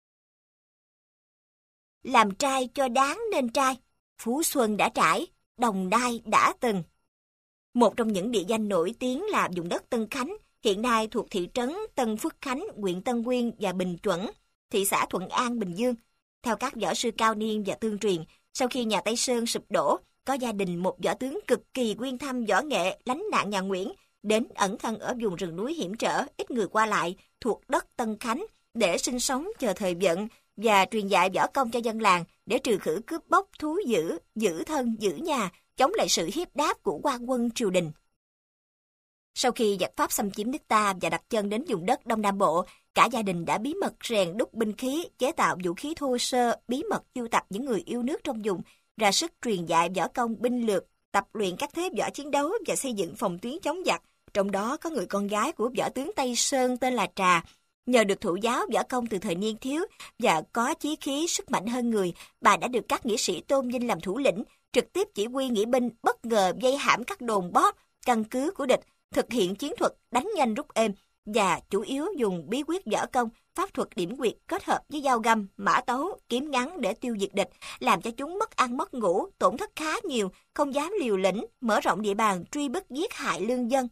Làm trai cho đáng nên trai, Phú Xuân đã trải, Đồng Nai đã từng. Một trong những địa danh nổi tiếng là vùng đất Tân Khánh, hiện nay thuộc thị trấn Tân Phước Khánh, huyện Tân Uyên và Bình Chuẩn, thị xã Thuận An, Bình Dương. Theo các võ sư cao niên và tương truyền, sau khi nhà Tây Sơn sụp đổ, có gia đình một võ tướng cực kỳ uyên thâm võ nghệ lánh nạn nhà Nguyễn, đến ẩn thân ở vùng rừng núi hiểm trở, ít người qua lại, thuộc đất Tân Khánh, để sinh sống chờ thời vận và truyền dạy võ công cho dân làng để trừ khử cướp bóc thú dữ, giữ thân, giữ nhà, chống lại sự hiếp đáp của quan quân triều đình. Sau khi giặc Pháp xâm chiếm nước ta và đặt chân đến vùng đất Đông Nam Bộ, cả gia đình đã bí mật rèn đúc binh khí, chế tạo vũ khí thô sơ, bí mật chiêu tập những người yêu nước trong vùng, ra sức truyền dạy võ công binh lược, tập luyện các thế võ chiến đấu và xây dựng phòng tuyến chống giặc. Trong đó có người con gái của võ tướng Tây Sơn tên là Trà. Nhờ được thụ giáo võ công từ thời niên thiếu và có chí khí sức mạnh hơn người, bà đã được các nghĩa sĩ tôn vinh làm thủ lĩnh, trực tiếp chỉ huy nghĩa binh bất ngờ vây hãm các đồn bóp, căn cứ của địch, thực hiện chiến thuật đánh nhanh rút êm và chủ yếu dùng bí quyết võ công, pháp thuật điểm quyệt kết hợp với dao găm, mã tấu, kiếm ngắn để tiêu diệt địch, làm cho chúng mất ăn mất ngủ, tổn thất khá nhiều, không dám liều lĩnh, mở rộng địa bàn truy bức giết hại lương dân.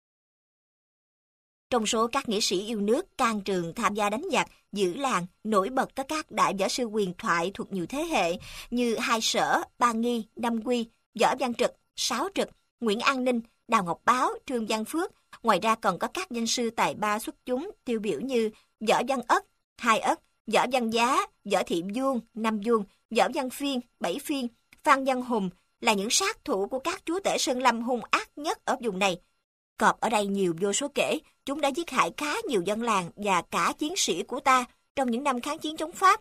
Trong số các nghĩa sĩ yêu nước can trường tham gia đánh giặc, giữ làng, nổi bật có các đại võ sư huyền thoại thuộc nhiều thế hệ như Hai Sở, Ba Nghi, Năm Quy, Võ Văn Trực, Sáu Trực, Nguyễn An Ninh, Đào Ngọc Báo, Trương Văn Phước. Ngoài ra còn có các danh sư tài ba xuất chúng tiêu biểu như Võ Văn Ất, Hai Ất, Võ Văn Giá, Võ Thị Vuông, Năm Vuông, Võ Văn Phiên, Bảy Phiên, Phan Văn Hùng là những sát thủ của các chúa tể Sơn Lâm hung ác nhất ở vùng này. Cọp ở đây nhiều vô số kể, chúng đã giết hại khá nhiều dân làng và cả chiến sĩ của ta trong những năm kháng chiến chống Pháp.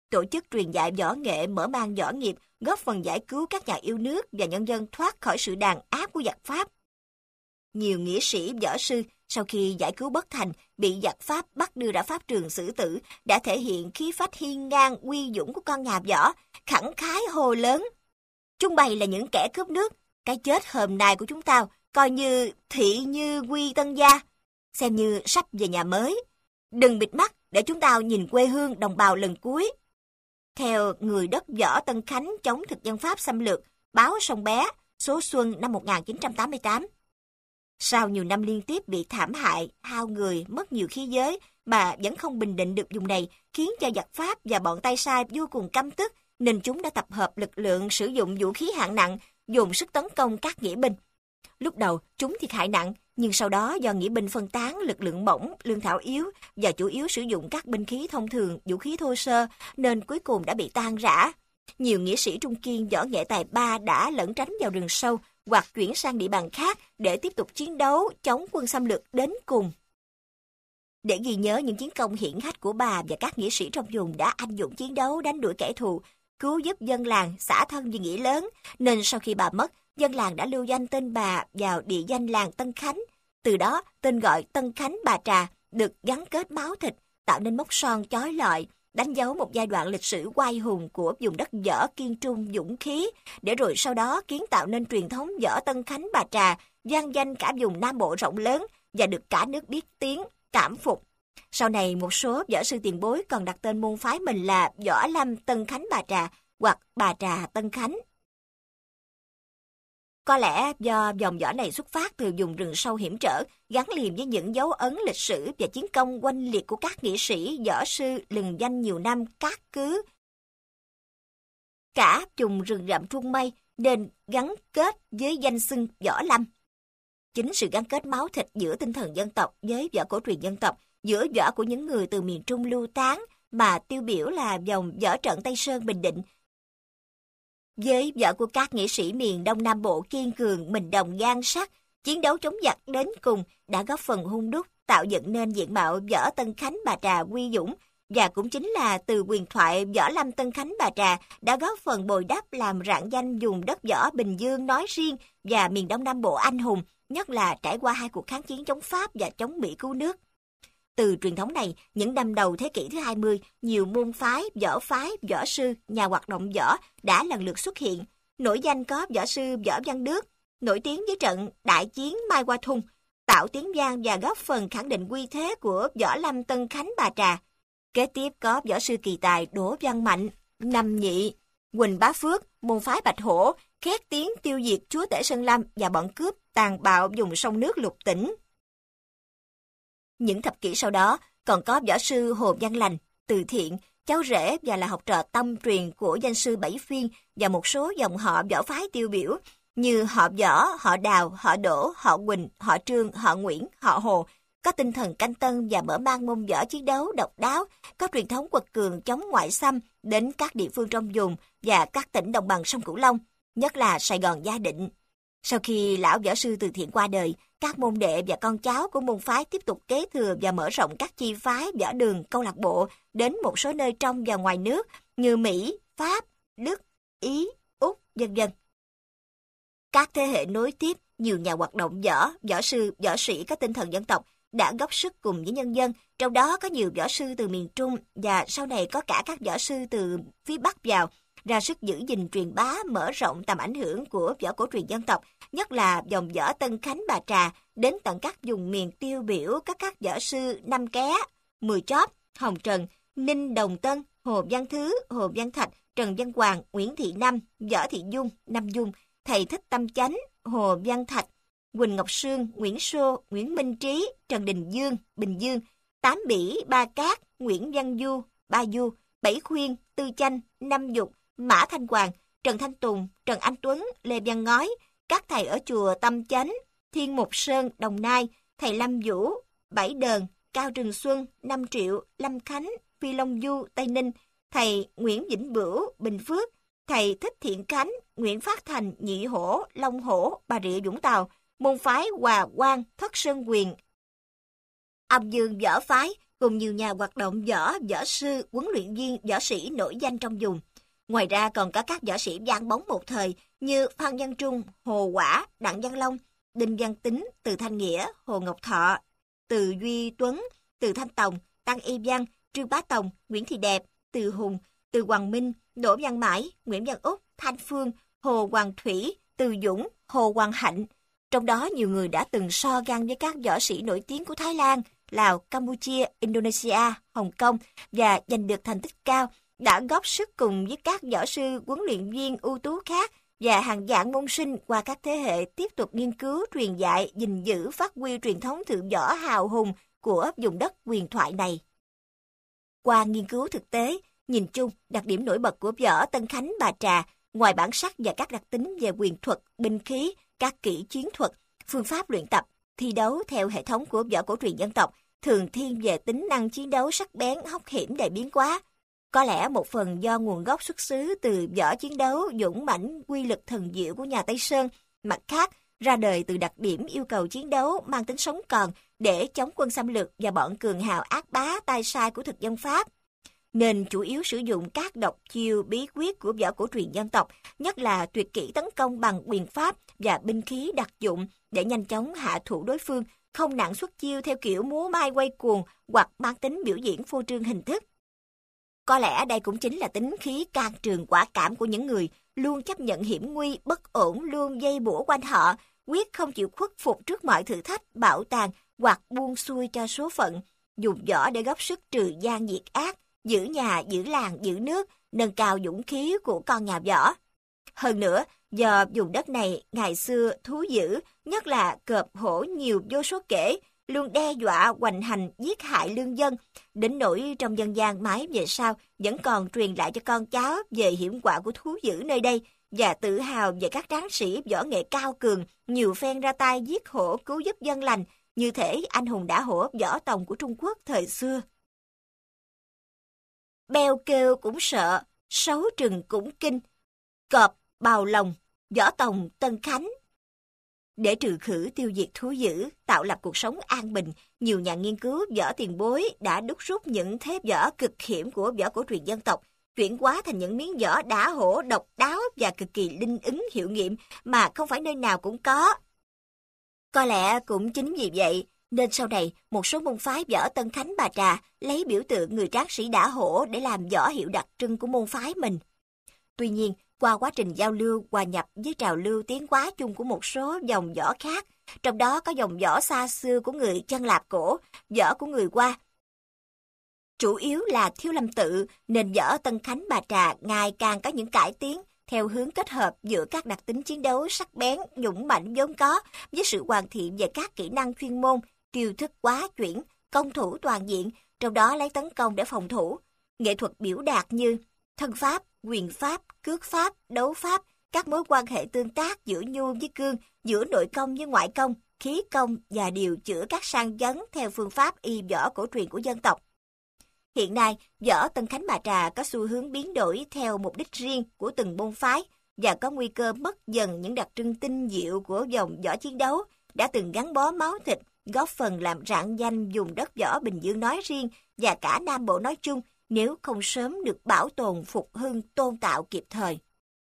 tổ chức truyền dạy võ nghệ, mở mang võ nghiệp, góp phần giải cứu các nhà yêu nước và nhân dân thoát khỏi sự đàn áp của giặc Pháp. Nhiều nghĩa sĩ võ sư sau khi giải cứu bất thành, bị giặc Pháp bắt đưa ra pháp trường xử tử, đã thể hiện khí phách hiên ngang uy dũng của con nhà võ, khẳng khái hô lớn: "Chúng bày là những kẻ cướp nước, cái chết hôm nay của chúng tao coi như thị như quy tân gia, xem như sắp về nhà mới. Đừng bịt mắt để chúng tao nhìn quê hương đồng bào lần cuối." Theo người đất võ Tân Khánh chống thực dân Pháp xâm lược, báo Sông Bé, số xuân năm 1988. Sau nhiều năm liên tiếp bị thảm hại, hao người, mất nhiều khí giới mà vẫn không bình định được vùng này, khiến cho giặc Pháp và bọn tay sai vô cùng căm tức, nên chúng đã tập hợp lực lượng sử dụng vũ khí hạng nặng, dồn sức tấn công các nghĩa binh. Lúc đầu chúng thiệt hại nặng, nhưng sau đó do nghĩa binh phân tán, lực lượng mỏng, lương thảo yếu và chủ yếu sử dụng các binh khí thông thường, vũ khí thô sơ, nên cuối cùng đã bị tan rã. Nhiều nghĩa sĩ trung kiên võ nghệ tài ba đã lẩn tránh vào rừng sâu hoặc chuyển sang địa bàn khác để tiếp tục chiến đấu chống quân xâm lược đến cùng. Để ghi nhớ những chiến công hiển hách của bà và các nghĩa sĩ trong vùng đã anh dũng chiến đấu đánh đuổi kẻ thù, cứu giúp dân làng, xả thân vì nghĩa lớn, nên sau khi bà mất, dân làng đã lưu danh tên bà vào địa danh làng Tân Khánh. Từ đó, tên gọi Tân Khánh Bà Trà được gắn kết máu thịt, tạo nên mốc son chói lọi, đánh dấu một giai đoạn lịch sử oai hùng của vùng đất võ kiên trung dũng khí, để rồi sau đó kiến tạo nên truyền thống võ Tân Khánh Bà Trà, vang danh cả vùng Nam Bộ rộng lớn và được cả nước biết tiếng, cảm phục. Sau này, một số võ sư tiền bối còn đặt tên môn phái mình là Võ Lâm Tân Khánh Bà Trà hoặc Bà Trà Tân Khánh. Có lẽ do dòng võ này xuất phát từ vùng rừng sâu hiểm trở, gắn liền với những dấu ấn lịch sử và chiến công oanh liệt của các nghĩa sĩ, võ sư lừng danh nhiều năm cát cứ cả vùng rừng rậm Trung Mây, nên gắn kết với danh xưng Võ Lâm. Chính sự gắn kết máu thịt giữa tinh thần dân tộc với võ cổ truyền dân tộc, giữa võ của những người từ miền Trung lưu tán mà tiêu biểu là dòng võ trận Tây Sơn Bình Định, với võ của các nghĩa sĩ miền Đông Nam Bộ kiên cường, mình đồng gan sắt, chiến đấu chống giặc đến cùng, đã góp phần hun đúc tạo dựng nên diện mạo võ Tân Khánh Bà Trà uy dũng, và cũng chính là từ huyền thoại Võ Lâm Tân Khánh Bà Trà đã góp phần bồi đắp làm rạng danh vùng đất võ Bình Dương nói riêng và miền Đông Nam Bộ anh hùng, nhất là trải qua 2 cuộc kháng chiến chống Pháp và chống Mỹ cứu nước. Từ truyền thống này, những năm đầu thế kỷ thứ 20, nhiều môn phái, võ sư, nhà hoạt động võ đã lần lượt xuất hiện. Nổi danh có võ sư Võ Văn Đức, nổi tiếng với trận Đại chiến Mai Hoa Thung, tạo tiếng vang và góp phần khẳng định uy thế của Võ Lâm Tân Khánh Bà Trà. Kế tiếp có võ sư kỳ tài Đỗ Văn Mạnh, Năm Nhị, Quỳnh Bá Phước, môn phái Bạch Hổ, khét tiếng tiêu diệt chúa tể Sơn Lâm và bọn cướp tàn bạo vùng sông nước Lục Tỉnh. Những thập kỷ sau đó, còn có võ sư Hồ Văn Lành, Từ Thiện, cháu rể và là học trò tâm truyền của danh sư Bảy Phiên và một số dòng họ võ phái tiêu biểu như họ Võ, họ Đào, họ Đỗ, họ Quỳnh, họ Trương, họ Nguyễn, họ Hồ, có tinh thần canh tân và mở mang môn võ chiến đấu độc đáo, có truyền thống quật cường chống ngoại xâm đến các địa phương trong vùng và các tỉnh đồng bằng sông Cửu Long, nhất là Sài Gòn Gia Định. Sau khi lão võ sư Từ Thiện qua đời, các môn đệ và con cháu của môn phái tiếp tục kế thừa và mở rộng các chi phái, võ đường, câu lạc bộ đến một số nơi trong và ngoài nước như Mỹ, Pháp, Đức, Ý, Úc, vân vân. Các thế hệ nối tiếp, nhiều nhà hoạt động võ sư, võ sĩ có tinh thần dân tộc đã góp sức cùng với nhân dân, trong đó có nhiều võ sư từ miền Trung và sau này có cả các võ sư từ phía Bắc vào, ra sức giữ gìn truyền bá, mở rộng tầm ảnh hưởng của võ cổ truyền dân tộc, nhất là dòng võ Tân Khánh Bà Trà, đến tận các vùng miền tiêu biểu các võ sư Năm Ké, Mười Chóp, Hồng Trần, Ninh Đồng Tân, Hồ Văn Thứ, Hồ Văn Thạch, Trần Văn Hoàng, Nguyễn Thị Năm, Võ Thị Dung, Năm Dung, Thầy Thích Tâm Chánh, Hồ Văn Thạch, Quỳnh Ngọc Sương, Nguyễn Sô, Nguyễn Minh Trí, Trần Đình Dương, Bình Dương, Tám Bỉ, Ba Cát, Nguyễn Văn Du, Ba Du, Bảy Khuyên, Tư Chanh, Năm Dục, Mã Thanh Hoàng, Trần Thanh Tùng, Trần Anh Tuấn, Lê Văn Ngói, các thầy ở chùa Tâm Chánh, Thiên Mục Sơn, Đồng Nai, thầy Lâm Vũ, Bảy Đờn, Cao Trường Xuân, Năm Triệu, Lâm Khánh, Phi Long Du, Tây Ninh, thầy Nguyễn Vĩnh Bửu, Bình Phước, thầy Thích Thiện Khánh, Nguyễn Phát Thành, Nhị Hổ, Long Hổ, Bà Rịa Vũng Tàu, môn phái Hòa Quang, Thất Sơn Quyền, Âm Dương Võ Phái, gồm nhiều nhà hoạt động võ, võ sư, huấn luyện viên, võ sĩ nổi danh trong vùng. Ngoài ra còn có các võ sĩ vang bóng một thời như Phan Văn Trung, Hồ Quả, Đặng Văn Long, Đinh Văn Tính, Từ Thanh Nghĩa, Hồ Ngọc Thọ, Từ Duy Tuấn, Từ Thanh Tòng, Tăng Y Văn, Trương Bá Tòng, Nguyễn Thị Đẹp, Từ Hùng, Từ Hoàng Minh, Đỗ Văn Mãi, Nguyễn Văn Úc, Thanh Phương, Hồ Hoàng Thủy, Từ Dũng, Hồ Hoàng Hạnh. Trong đó nhiều người đã từng so găng với các võ sĩ nổi tiếng của Thái Lan, Lào, Campuchia, Indonesia, Hồng Kông và giành được thành tích cao, đã góp sức cùng với các võ sư, huấn luyện viên ưu tú khác và hàng vạn môn sinh qua các thế hệ tiếp tục nghiên cứu, truyền dạy, gìn giữ, phát huy truyền thống thượng võ hào hùng của vùng đất huyền thoại này. Qua nghiên cứu thực tế, nhìn chung, đặc điểm nổi bật của võ Tân Khánh Bà Trà, ngoài bản sắc và các đặc tính về quyền thuật, binh khí, các kỹ chiến thuật, phương pháp luyện tập, thi đấu theo hệ thống của võ cổ truyền dân tộc, thường thiên về tính năng chiến đấu sắc bén, hóc hiểm đầy biến hóa. Có lẽ một phần do nguồn gốc xuất xứ từ võ chiến đấu dũng mãnh, quy lực thần diệu của nhà Tây Sơn, mặt khác ra đời từ đặc điểm yêu cầu chiến đấu mang tính sống còn để chống quân xâm lược và bọn cường hào ác bá tay sai của thực dân Pháp, nên chủ yếu sử dụng các độc chiêu bí quyết của võ cổ truyền dân tộc, nhất là tuyệt kỹ tấn công bằng quyền pháp và binh khí đặc dụng để nhanh chóng hạ thủ đối phương, không nặng xuất chiêu theo kiểu múa mai quay cuồng hoặc mang tính biểu diễn phô trương hình thức. Có lẽ đây cũng chính là tính khí can trường quả cảm của những người luôn chấp nhận hiểm nguy, bất ổn luôn dây bủa quanh họ, quyết không chịu khuất phục trước mọi thử thách, bạo tàn hoặc buông xuôi cho số phận, dùng võ để góp sức trừ gian diệt ác, giữ nhà, giữ làng, giữ nước, nâng cao dũng khí của con nhà võ. Hơn nữa, do vùng đất này ngày xưa thú dữ, nhất là cọp hổ nhiều vô số kể, luôn đe dọa, hoành hành, giết hại lương dân, đến nỗi trong dân gian mãi về sau vẫn còn truyền lại cho con cháu về hiểm họa của thú dữ nơi đây và tự hào về các tráng sĩ võ nghệ cao cường, nhiều phen ra tay giết hổ cứu giúp dân lành, như thể anh hùng đã hổ võ tòng của Trung Quốc thời xưa. Beo kêu cũng sợ, sấu trừng cũng kinh, cọp bào lòng, võ tòng Tân Khánh. Để trừ khử tiêu diệt thú dữ, tạo lập cuộc sống an bình, nhiều nhà nghiên cứu võ tiền bối đã đúc rút những thế võ cực hiểm của võ cổ truyền dân tộc, chuyển hóa thành những miếng võ đã hổ độc đáo và cực kỳ linh ứng hiệu nghiệm mà không phải nơi nào cũng có. Có lẽ cũng chính vì vậy, nên sau này một số môn phái võ Tân Khánh Bà Trà lấy biểu tượng người tráng sĩ đã hổ để làm võ hiệu đặc trưng của môn phái mình. Tuy nhiên, qua quá trình giao lưu, hòa nhập với trào lưu tiến hóa chung của một số dòng võ khác, trong đó có dòng võ xa xưa của người Chân Lạp cổ, võ của người Hoa, chủ yếu là Thiếu Lâm Tự, nên võ Tân Khánh Bà Trà ngày càng có những cải tiến theo hướng kết hợp giữa các đặc tính chiến đấu sắc bén, dũng mãnh vốn có với sự hoàn thiện về các kỹ năng chuyên môn, chiêu thức quá chuyển, công thủ toàn diện, trong đó lấy tấn công để phòng thủ, nghệ thuật biểu đạt như thân pháp, quyền pháp, cước pháp, đấu pháp, các mối quan hệ tương tác giữa nhu với cương, giữa nội công với ngoại công, khí công và điều chữa các sang chấn theo phương pháp y võ cổ truyền của dân tộc. Hiện nay, võ Tân Khánh Bà Trà có xu hướng biến đổi theo mục đích riêng của từng môn phái và có nguy cơ mất dần những đặc trưng tinh diệu của dòng võ chiến đấu đã từng gắn bó máu thịt, góp phần làm rạng danh vùng đất võ Bình Dương nói riêng và cả Nam Bộ nói chung nếu không sớm được bảo tồn, phục hưng, tôn tạo kịp thời.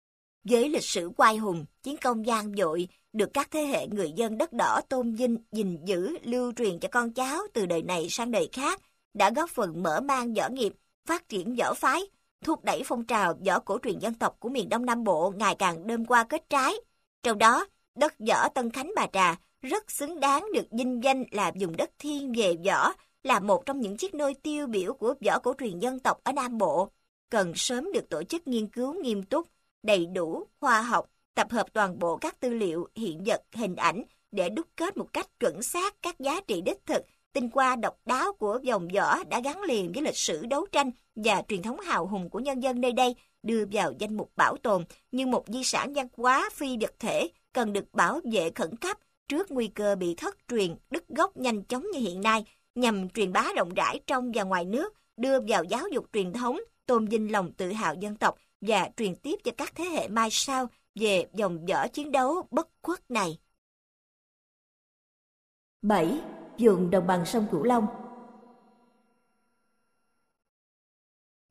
Với lịch sử oai hùng, chiến công vang dội được các thế hệ người dân đất đỏ tôn vinh, gìn giữ, lưu truyền cho con cháu từ đời này sang đời khác, đã góp phần mở mang võ nghiệp, phát triển võ phái, thúc đẩy phong trào võ cổ truyền dân tộc của miền Đông Nam Bộ ngày càng đơm hoa kết trái. Trong đó, đất võ Tân Khánh Bà Trà rất xứng đáng được vinh danh là vùng đất thiên về võ, là một trong những chiếc nôi tiêu biểu của võ cổ truyền dân tộc ở Nam Bộ, cần sớm được tổ chức nghiên cứu nghiêm túc, đầy đủ, khoa học, tập hợp toàn bộ các tư liệu, hiện vật, hình ảnh để đúc kết một cách chuẩn xác các giá trị đích thực, tinh hoa độc đáo của dòng võ đã gắn liền với lịch sử đấu tranh và truyền thống hào hùng của nhân dân nơi đây, đưa vào danh mục bảo tồn như một di sản văn hóa phi vật thể cần được bảo vệ khẩn cấp trước nguy cơ bị thất truyền, đứt gốc nhanh chóng như hiện nay, nhằm truyền bá rộng rãi trong và ngoài nước, đưa vào giáo dục truyền thống, tôn vinh lòng tự hào dân tộc và truyền tiếp cho các thế hệ mai sau về dòng võ chiến đấu bất khuất này. 7. Vùng đồng bằng sông Cửu Long.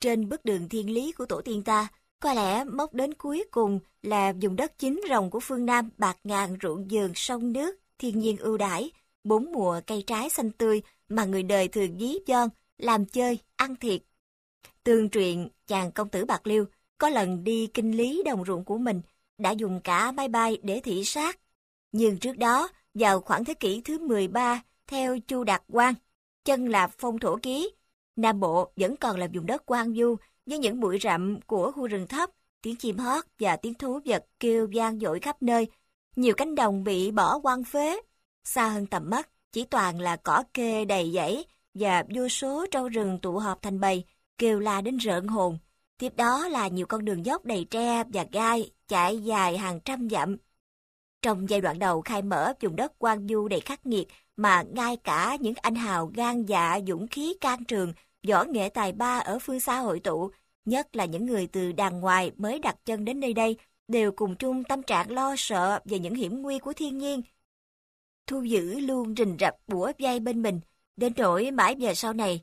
trên bước đường thiên lý của tổ tiên ta. Có lẽ mốc đến cuối cùng là vùng đất chính rồng của phương Nam, bạt ngàn ruộng vườn sông nước, thiên nhiên ưu đãi, bốn mùa cây trái xanh tươi mà người đời thường ví von, làm chơi, ăn thiệt. Tương truyền, chàng công tử Bạc Liêu có lần đi kinh lý đồng ruộng của mình, đã dùng cả máy bay để thị sát. Nhưng trước đó, vào khoảng thế kỷ thứ 13, theo Chu Đạt Quang, chân lạp phong thổ ký, Nam Bộ vẫn còn là vùng đất hoang vu với những bụi rậm của khu rừng thấp, tiếng chim hót và tiếng thú vật kêu vang dội khắp nơi. Nhiều cánh đồng bị bỏ hoang phế. Xa hơn tầm mắt, chỉ toàn là cỏ kê đầy dãy và vô số trâu rừng tụ họp thành bầy, kêu la đến rợn hồn. Tiếp đó là nhiều con đường dốc đầy tre và gai, chạy dài hàng trăm dặm. Trong giai đoạn đầu khai mở vùng đất hoang vu đầy khắc nghiệt, mà ngay cả những anh hào gan dạ dũng khí can trường, võ nghệ tài ba ở phương xa hội tụ, nhất là những người từ đàng ngoài mới đặt chân đến nơi đây, đều cùng chung tâm trạng lo sợ về những hiểm nguy của thiên nhiên. Thu Dữ luôn rình rập bủa vai bên mình, đến nỗi mãi về sau này.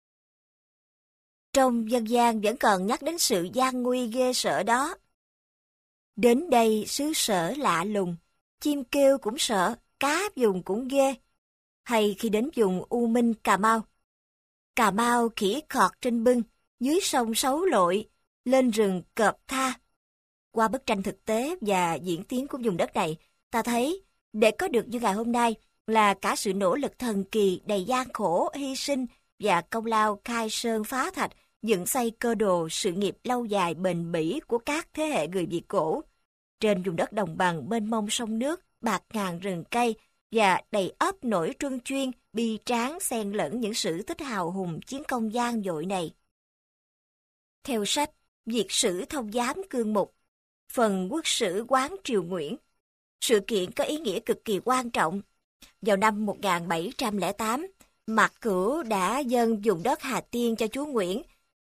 Trong dân gian vẫn còn nhắc đến sự gian nguy ghê sợ đó. Đến đây xứ sở lạ lùng, chim kêu cũng sợ, cá vùng cũng ghê. Hay khi đến vùng U Minh Cà Mau. Cà Mau khỉ khọt trên bưng, dưới sông sấu lội, lên rừng cọp tha. Qua bức tranh thực tế và diễn tiến của vùng đất này, ta thấy để có được như ngày hôm nay là cả sự nỗ lực thần kỳ đầy gian khổ, hy sinh và công lao khai sơn phá thạch, dựng xây cơ đồ sự nghiệp lâu dài bền bỉ của các thế hệ người Việt cổ. Trên vùng đất đồng bằng mênh mông sông nước, bạt ngàn rừng cây và đầy ắp nỗi truân chuyên, bi tráng xen lẫn những sự tích hào hùng chiến công gian dội này. Theo sách Việt sử thông giám cương mục, phần quốc sử Quán Triều Nguyễn, sự kiện có ý nghĩa cực kỳ quan trọng. Vào năm 1708, Mạc Cửu đã dâng vùng đất Hà Tiên cho chúa Nguyễn.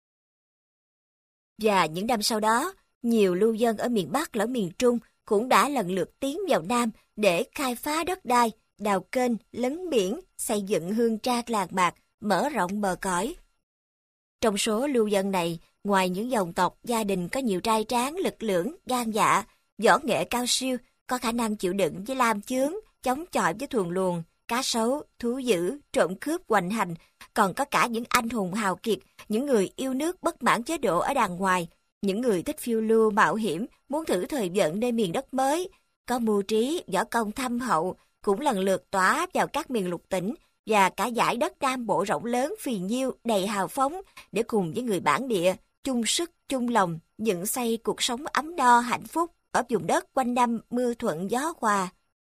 Và những năm sau đó, nhiều lưu dân ở miền Bắc lẫn miền Trung cũng đã lần lượt tiến vào Nam để khai phá đất đai, đào kênh, lấn biển, xây dựng hương trang làng mạc, mở rộng bờ cõi. Trong số lưu dân này, ngoài những dòng tộc gia đình có nhiều trai tráng, lực lưỡng, gan dạ, võ nghệ cao siêu, có khả năng chịu đựng với lam chướng, chống chọi với thuần luồng, cá sấu, thú dữ, trộm cướp hoành hành, còn có cả những anh hùng hào kiệt, những người yêu nước bất mãn chế độ ở đàng ngoài, những người thích phiêu lưu mạo hiểm, muốn thử thời vận nơi miền đất mới, có mưu trí, võ công thâm hậu, cũng lần lượt tỏa vào các miền lục tỉnh và cả dải đất Nam Bộ rộng lớn phì nhiêu đầy hào phóng để cùng với người bản địa chung sức chung lòng dựng xây cuộc sống ấm no hạnh phúc ở vùng đất quanh năm mưa thuận gió hòa.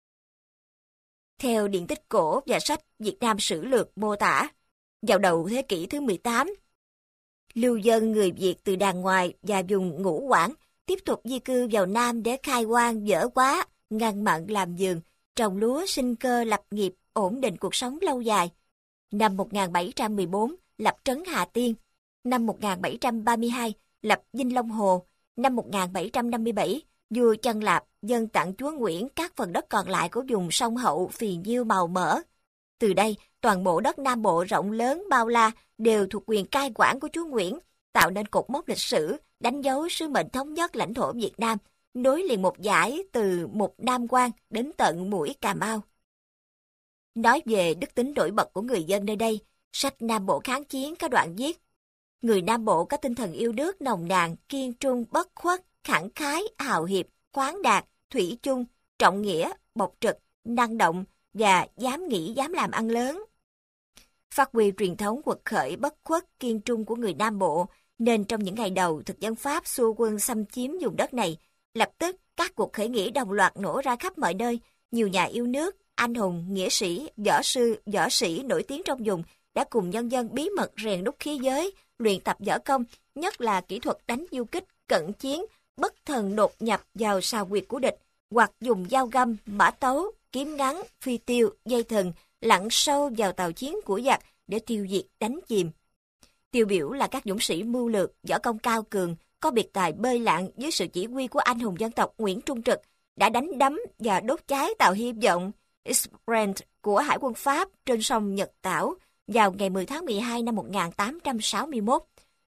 Theo điển tích cổ và sách Việt Nam Sử Lược mô tả, vào đầu thế kỷ thứ 18, lưu dân người Việt từ đàng ngoài và vùng Ngũ Quảng tiếp tục di cư vào Nam để khai hoang dỡ quá, ngăn mặn làm vườn, trồng lúa sinh cơ lập nghiệp, ổn định cuộc sống lâu dài. Năm 1714 lập trấn Hà Tiên, năm 1732 lập Vinh Long Hồ, năm 1757 vua Chân Lạp dâng tặng chúa Nguyễn các phần đất còn lại của vùng sông Hậu phì nhiêu màu mỡ. Từ đây, toàn bộ đất Nam Bộ rộng lớn bao la đều thuộc quyền cai quản của chúa Nguyễn, tạo nên cột mốc lịch sử, đánh dấu sứ mệnh thống nhất lãnh thổ Việt Nam, nối liền một dải từ Mục Nam Quan đến tận mũi Cà Mau. Nói về đức tính nổi bật của người dân nơi đây, sách Nam Bộ kháng chiến có đoạn viết: người Nam Bộ có tinh thần yêu nước nồng nàn, kiên trung, bất khuất, khẳng khái, hào hiệp, khoáng đạt, thủy chung, trọng nghĩa, bộc trực, năng động và dám nghĩ dám làm ăn lớn. Phát huy truyền thống quật khởi bất khuất kiên trung của người Nam Bộ, nên trong những ngày đầu thực dân Pháp xua quân xâm chiếm vùng đất này, lập tức các cuộc khởi nghĩa đồng loạt nổ ra khắp mọi nơi. Nhiều nhà yêu nước, anh hùng, nghĩa sĩ, võ sư, võ sĩ nổi tiếng trong vùng đã cùng nhân dân bí mật rèn đúc khí giới, luyện tập võ công, nhất là kỹ thuật đánh du kích, cận chiến, bất thần đột nhập vào sào huyệt của địch, hoặc dùng dao găm, mã tấu, kiếm ngắn, phi tiêu, dây thừng lặn sâu vào tàu chiến của giặc để tiêu diệt đánh chìm. Tiêu biểu là các dũng sĩ mưu lược, võ công cao cường, có biệt tài bơi lặn dưới sự chỉ huy của anh hùng dân tộc Nguyễn Trung Trực, đã đánh đắm và đốt cháy tàu hy vọng Esperance của Hải quân Pháp trên sông Nhật Tảo vào ngày 10 tháng 12 năm 1861.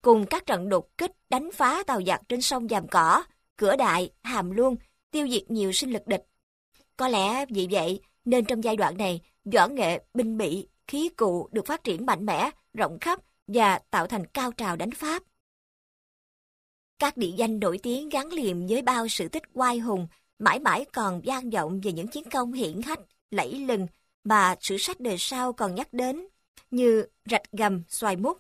cùng các trận đột kích đánh phá tàu giặc trên sông Giàm Cỏ, Cửa Đại, Hàm Luông, tiêu diệt nhiều sinh lực địch. Có lẽ vì vậy nên trong giai đoạn này, võ nghệ, binh bị, khí cụ được phát triển mạnh mẽ, rộng khắp và tạo thành cao trào đánh Pháp. Các địa danh nổi tiếng gắn liền với bao sự tích oai hùng mãi mãi còn vang vọng về những chiến công hiển hách, lẫy lừng mà sử sách đời sau còn nhắc đến, như Rạch Gầm, Xoài Mút,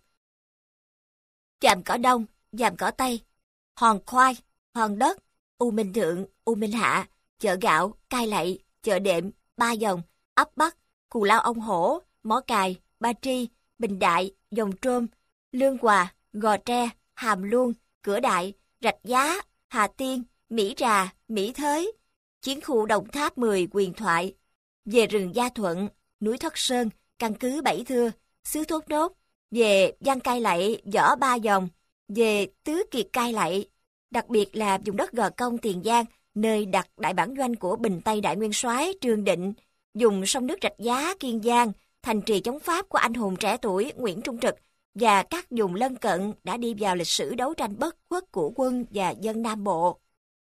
Giàm Cỏ Đông, Giàm Cỏ Tây, Hòn Khoai, Hòn Đất, U Minh Thượng, U Minh Hạ, Chợ Gạo, Cai Lậy, Chợ Đệm, Ba Dòng, Ấp Bắc, Cù Lao Ông Hổ, Mó Cài, Ba Tri, Bình Đại, Dòng Trôm, Lương Hòa, Gò Tre, Hàm Luông, Cửa Đại, Rạch Giá, Hà Tiên, Mỹ Trà, Mỹ Thới, chiến khu Đồng Tháp 10 Huyền Thoại, về rừng Gia Thuận, núi Thất Sơn, căn cứ Bảy Thưa, xứ Thốt Nốt, về Giang Cai Lậy, Võ Ba Dòng, về Tứ Kiệt Cai Lậy, đặc biệt là vùng đất Gò Công Tiền Giang, nơi đặt đại bản doanh của Bình Tây Đại Nguyên Soái Trương Định, dùng sông nước Rạch Giá, Kiên Giang, thành trì chống Pháp của anh hùng trẻ tuổi Nguyễn Trung Trực và các vùng lân cận đã đi vào lịch sử đấu tranh bất khuất của quân và dân Nam Bộ.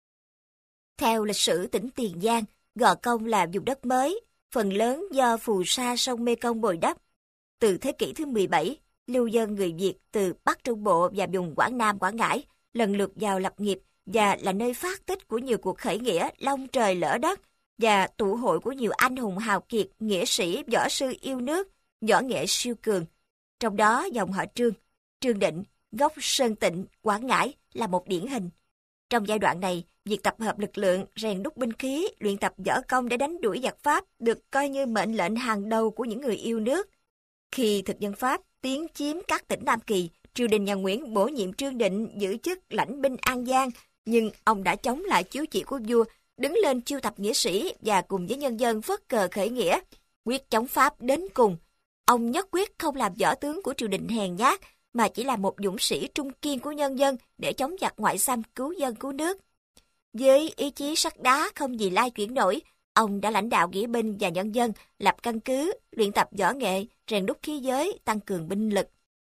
Theo lịch sử tỉnh Tiền Giang, Gò Công là vùng đất mới, phần lớn do phù sa sông Mekong bồi đắp. Từ thế kỷ thứ 17, lưu dân người Việt từ Bắc Trung Bộ và vùng Quảng Nam, Quảng Ngãi lần lượt vào lập nghiệp và là nơi phát tích của nhiều cuộc khởi nghĩa long trời lỡ đất và tụ hội của nhiều anh hùng hào kiệt, nghĩa sĩ, võ sư yêu nước, võ nghệ siêu cường. Trong đó dòng họ Trương, Trương Định, gốc Sơn Tịnh, Quảng Ngãi là một điển hình. Trong giai đoạn này, việc tập hợp lực lượng, rèn đúc binh khí, luyện tập võ công để đánh đuổi giặc Pháp được coi như mệnh lệnh hàng đầu của những người yêu nước. Khi thực dân Pháp tiến chiếm các tỉnh Nam Kỳ, triều đình nhà Nguyễn bổ nhiệm Trương Định giữ chức lãnh binh An Giang, nhưng ông đã chống lại chiếu chỉ của vua, đứng lên chiêu tập nghĩa sĩ và cùng với nhân dân phất cờ khởi nghĩa, quyết chống Pháp đến cùng. Ông nhất quyết không làm võ tướng của triều đình hèn nhát, mà chỉ là một dũng sĩ trung kiên của nhân dân để chống giặc ngoại xâm, cứu dân cứu nước. Với ý chí sắt đá không gì lai chuyển nổi, ông đã lãnh đạo nghĩa binh và nhân dân lập căn cứ, luyện tập võ nghệ, rèn đúc khí giới, tăng cường binh lực.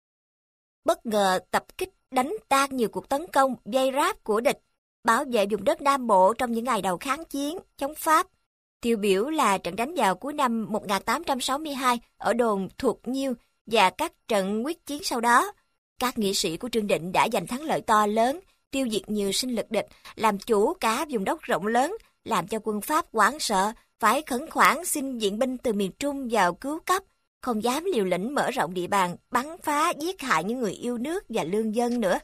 Bất ngờ tập kích đánh tan nhiều cuộc tấn công dây ráp của địch, bảo vệ vùng đất Nam Bộ trong những ngày đầu kháng chiến chống Pháp. Tiêu biểu là trận đánh vào cuối năm 1862 ở đồn Thuộc Nhiêu và các trận quyết chiến sau đó. Các nghĩa sĩ của Trương Định đã giành thắng lợi to lớn, tiêu diệt nhiều sinh lực địch, làm chủ cả vùng đất rộng lớn, làm cho quân Pháp hoảng sợ, phải khẩn khoản xin viện binh từ miền Trung vào cứu cấp, không dám liều lĩnh mở rộng địa bàn, bắn phá giết hại những người yêu nước và lương dân nữa.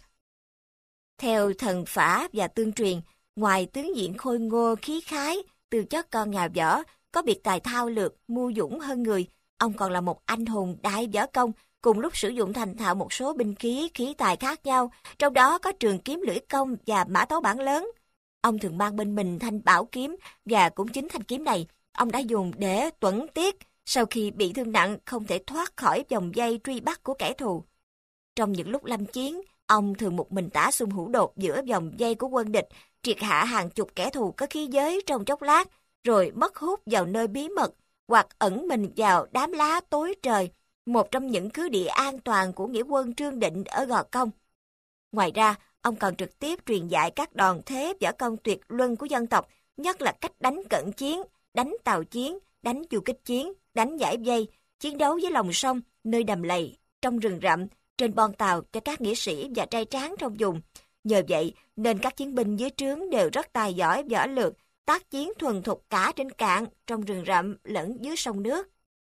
Theo thần phả và tương truyền, ngoài tướng diện khôi ngô khí khái, từ chất con nhà võ, có biệt tài thao lược, mưu dũng hơn người, ông còn là một anh hùng đại võ công, cùng lúc sử dụng thành thạo một số binh khí, khí tài khác nhau, trong đó có trường kiếm lưỡi công và mã tấu bản lớn. Ông thường mang bên mình thanh bảo kiếm, và cũng chính thanh kiếm này, ông đã dùng để tuẫn tiết, sau khi bị thương nặng không thể thoát khỏi vòng dây truy bắt của kẻ thù. Trong những lúc lâm chiến, ông thường một mình tả xung hữu đột giữa vòng dây của quân địch, triệt hạ hàng chục kẻ thù có khí giới trong chốc lát, rồi mất hút vào nơi bí mật, hoặc ẩn mình vào đám lá tối trời, một trong những cứ địa an toàn của nghĩa quân Trương Định ở Gò Công. Ngoài ra, ông còn trực tiếp truyền dạy các đòn thế võ công tuyệt luân của dân tộc, nhất là cách đánh cận chiến, đánh tàu chiến, đánh du kích chiến, đánh giải dây, chiến đấu với lòng sông, nơi đầm lầy, trong rừng rậm, trên bon tàu cho các nghĩa sĩ và trai tráng trong vùng. Nhờ vậy nên các chiến binh dưới trướng đều rất tài giỏi võ lược, tác chiến thuần thục cả trên cạn, trong rừng rậm lẫn dưới sông nước.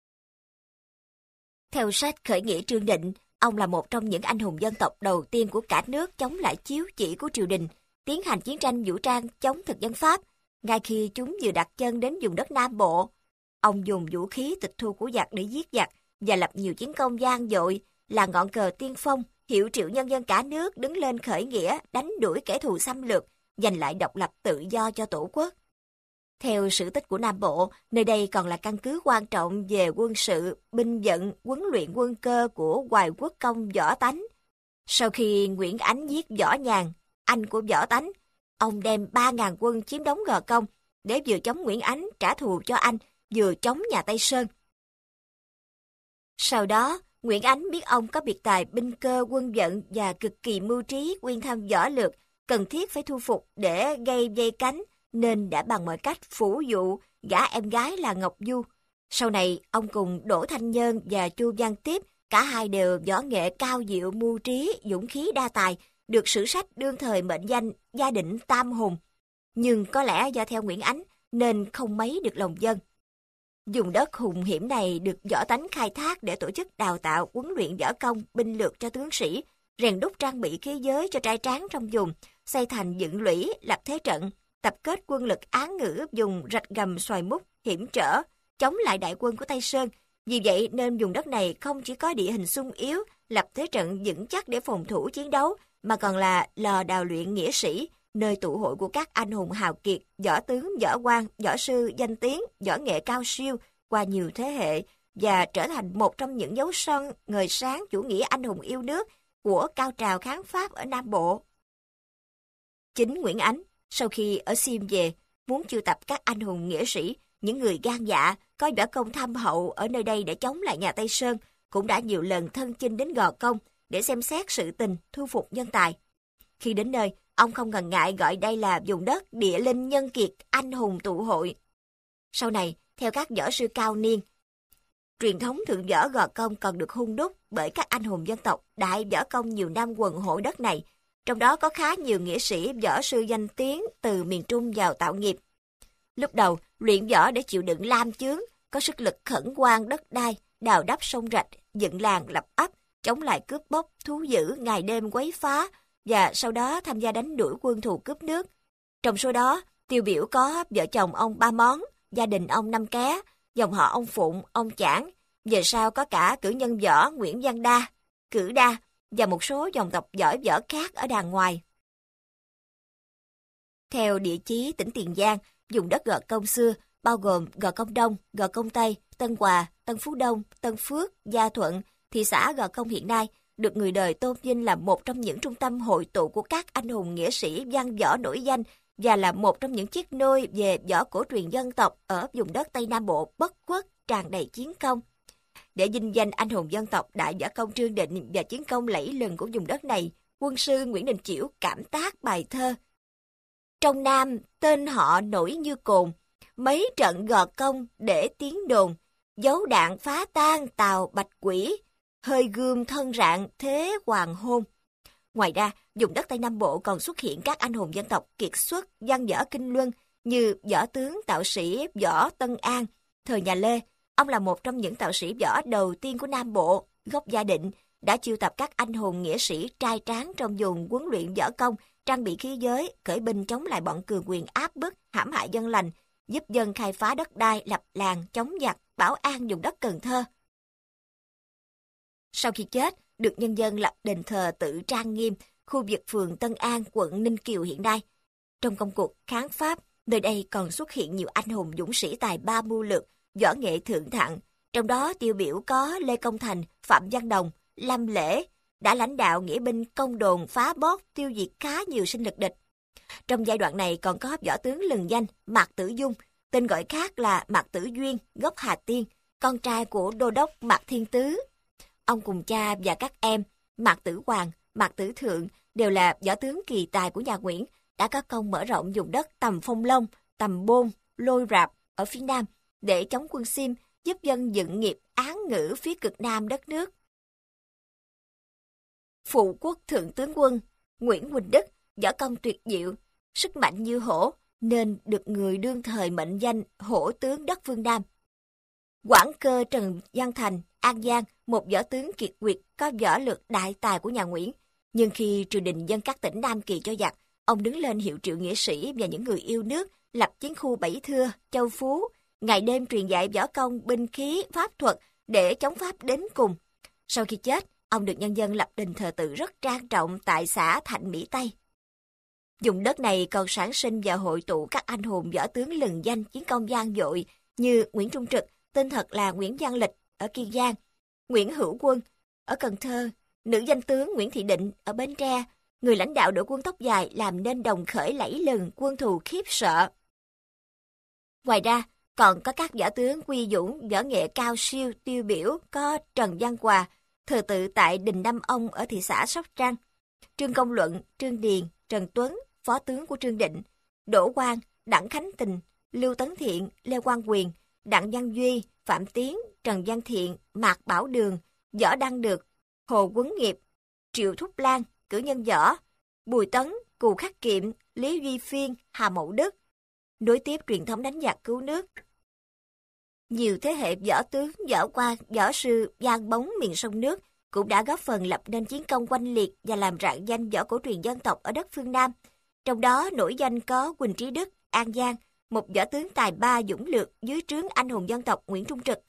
Theo sách Khởi nghĩa Trương Định, ông là một trong những anh hùng dân tộc đầu tiên của cả nước chống lại chiếu chỉ của triều đình, tiến hành chiến tranh vũ trang chống thực dân Pháp. Ngay khi chúng vừa đặt chân đến vùng đất Nam Bộ, ông dùng vũ khí tịch thu của giặc để giết giặc và lập nhiều chiến công vang dội, là ngọn cờ tiên phong, hiệu triệu nhân dân cả nước đứng lên khởi nghĩa, đánh đuổi kẻ thù xâm lược, giành lại độc lập tự do cho Tổ quốc. Theo sử tích của Nam Bộ, nơi đây còn là căn cứ quan trọng về quân sự, binh vận, huấn luyện quân cơ của Hoài Quốc công Võ Tánh. Sau khi Nguyễn Ánh giết Võ Nhàn, anh của Võ Tánh, ông đem 3.000 quân chiếm đóng Gò Công để vừa chống Nguyễn Ánh trả thù cho anh, vừa chống nhà Tây Sơn. Sau đó, Nguyễn Ánh biết ông có biệt tài binh cơ quân vận và cực kỳ mưu trí uyên thâm võ lược, cần thiết phải thu phục để gây dây cánh, nên đã bằng mọi cách phủ dụ gả em gái là Ngọc Du. Sau này, ông cùng Đỗ Thanh Nhơn và Chu Văn Tiếp, cả hai đều võ nghệ cao diệu, mưu trí, dũng khí đa tài, được sử sách đương thời mệnh danh gia định tam hùng. Nhưng có lẽ do theo Nguyễn Ánh nên không mấy được lòng dân. Vùng đất hùng hiểm này được võ tánh khai thác để tổ chức đào tạo, huấn luyện võ công, binh lược cho tướng sĩ, rèn đúc trang bị khí giới cho trai tráng trong vùng, xây thành dựng lũy, lập thế trận, tập kết quân lực án ngữ dùng rạch gầm xoài múc, hiểm trở, chống lại đại quân của Tây Sơn. Vì vậy nên vùng đất này không chỉ có địa hình sung yếu, lập thế trận vững chắc để phòng thủ chiến đấu, mà còn là lò đào luyện nghĩa sĩ, nơi tụ hội của các anh hùng hào kiệt, võ tướng, võ quan, võ sư danh tiếng, võ nghệ cao siêu qua nhiều thế hệ, và trở thành một trong những dấu son ngời sáng chủ nghĩa anh hùng yêu nước của cao trào kháng Pháp ở Nam Bộ. Chính Nguyễn Ánh, sau khi ở Xiêm về, muốn chiêu tập các anh hùng nghĩa sĩ, những người gan dạ, có võ công thâm hậu ở nơi đây để chống lại nhà Tây Sơn, cũng đã nhiều lần thân chinh đến Gò Công để xem xét sự tình, thu phục nhân tài. Khi đến nơi, ông không ngần ngại gọi đây là vùng đất địa linh nhân kiệt, anh hùng tụ hội. Sau này, theo các võ sư cao niên, truyền thống thượng võ Gò Công còn được hun đúc bởi các anh hùng dân tộc đại võ công nhiều năm quần hộ đất này, trong đó có khá nhiều nghĩa sĩ võ sư danh tiếng từ miền Trung vào tạo nghiệp. Lúc đầu, luyện võ để chịu đựng lam chướng, có sức lực khẩn hoang đất đai, đào đắp sông rạch, dựng làng lập ấp, chống lại cướp bóc, thú dữ, ngày đêm quấy phá, và sau đó tham gia đánh đuổi quân thù cướp nước. Trong số đó, tiêu biểu có vợ chồng ông Ba Món, gia đình ông Năm Ké, dòng họ ông Phụng, ông Chảng, về sau có cả cử nhân võ Nguyễn Văn Đa, Cử Đa, và một số dòng tộc giỏi võ khác ở đàng ngoài. Theo địa chí tỉnh Tiền Giang, vùng đất Gò Công xưa bao gồm Gò Công Đông, Gò Công Tây, Tân Hòa, Tân Phú Đông, Tân Phước, Gia Thuận, thị xã Gò Công hiện nay, được người đời tôn vinh là một trong những trung tâm hội tụ của các anh hùng nghĩa sĩ văn võ nổi danh và là một trong những chiếc nôi về võ cổ truyền dân tộc ở vùng đất Tây Nam Bộ bất khuất tràn đầy chiến công. Để vinh danh anh hùng dân tộc đại võ công Trương Định và chiến công lẫy lừng của vùng đất này, quân sư Nguyễn Đình Chiểu cảm tác bài thơ: Trong Nam tên họ nổi như cồn, mấy trận Gò Công để tiếng đồn, dấu đạn phá tan tàu Bạch Quỷ, hơi gươm thân rạng thế hoàng hôn. Ngoài ra, vùng đất Tây Nam Bộ còn xuất hiện các anh hùng dân tộc kiệt xuất văn võ kinh luân như võ tướng tạo sĩ Võ Tân An. Thời nhà Lê, ông là một trong những tạo sĩ võ đầu tiên của Nam Bộ, gốc Gia Định, đã chiêu tập các anh hùng nghĩa sĩ trai tráng trong vùng huấn luyện võ công, trang bị khí giới, khởi binh chống lại bọn cường quyền áp bức, hãm hại dân lành, giúp dân khai phá đất đai, lập làng, chống giặc, bảo an vùng đất Cần Thơ. Sau khi chết, được nhân dân lập đền thờ tự trang nghiêm, khu vực phường Tân An, quận Ninh Kiều hiện nay. Trong công cuộc kháng Pháp, nơi đây còn xuất hiện nhiều anh hùng dũng sĩ tài ba mưu lược, võ nghệ thượng thặng, trong đó tiêu biểu có Lê Công Thành, Phạm Văn Đồng, Lâm Lễ, đã lãnh đạo nghĩa binh công đồn phá bóp, tiêu diệt khá nhiều sinh lực địch. Trong giai đoạn này còn có võ tướng lừng danh Mạc Tử Dung, tên gọi khác là Mạc Tử Duyên, gốc Hà Tiên, con trai của đô đốc Mạc Thiên Tứ. Ông cùng cha và các em Mạc Tử Hoàng, Mạc Tử Thượng đều là võ tướng kỳ tài của nhà Nguyễn, đã có công mở rộng vùng đất Tầm Phong Long, Tầm Bôn, Lôi Rạp ở phía Nam để chống quân Xiêm, giúp dân dựng nghiệp án ngữ phía cực Nam đất nước. Phụ quốc thượng tướng quân Nguyễn Huỳnh Đức võ công tuyệt diệu, sức mạnh như hổ, nên được người đương thời mệnh danh hổ tướng đất phương Nam. Quản cơ Trần Văn Thành, An Giang, một võ tướng kiệt quyệt có võ lược đại tài của nhà Nguyễn. Nhưng khi triều đình dâng các tỉnh Nam Kỳ cho giặc, ông đứng lên hiệu triệu nghĩa sĩ và những người yêu nước, lập chiến khu Bảy Thưa, Châu Phú, ngày đêm truyền dạy võ công, binh khí, pháp thuật để chống Pháp đến cùng. Sau khi chết, ông được nhân dân lập đền thờ tự rất trang trọng tại xã Thạnh Mỹ Tây. Vùng đất này còn sản sinh và hội tụ các anh hùng võ tướng lừng danh chiến công vang dội như Nguyễn Trung Trực, tên thật là Nguyễn Văn Lịch ở Kiên Giang, Nguyễn Hữu Quân ở Cần Thơ, nữ danh tướng Nguyễn Thị Định ở Bến Tre, người lãnh đạo đội quân tóc dài làm nên đồng khởi lẫy lừng, quân thù khiếp sợ. Ngoài ra, còn có các võ tướng quy dũng, võ nghệ cao siêu tiêu biểu có Trần Văn Hòa, thờ tự tại đình Nam Ông ở thị xã Sóc Trăng. Trương Công Luận, Trương Điền, Trần Tuấn, phó tướng của Trương Định, Đỗ Quang, Đặng Khánh Tình, Lưu Tấn Thiện, Lê Quang Quyền, Đặng Văn Duy, Phạm Tiến, Trần Văn Thiện, Mạc Bảo Đường, Võ Đăng Được, Hồ Quấn Nghiệp, Triệu Thúc Lan, cử nhân Võ, Bùi Tấn, Cù Khắc Kiệm, Lý Duy Phiên, Hà Mậu Đức, nối tiếp truyền thống đánh giặc cứu nước. Nhiều thế hệ võ tướng, võ quan, võ sư giang bóng miền sông nước cũng đã góp phần lập nên chiến công oanh liệt và làm rạng danh võ cổ truyền dân tộc ở đất phương Nam. Trong đó nổi danh có Quỳnh Trí Đức, An Giang, một võ tướng tài ba dũng lược dưới trướng anh hùng dân tộc Nguyễn Trung Trực.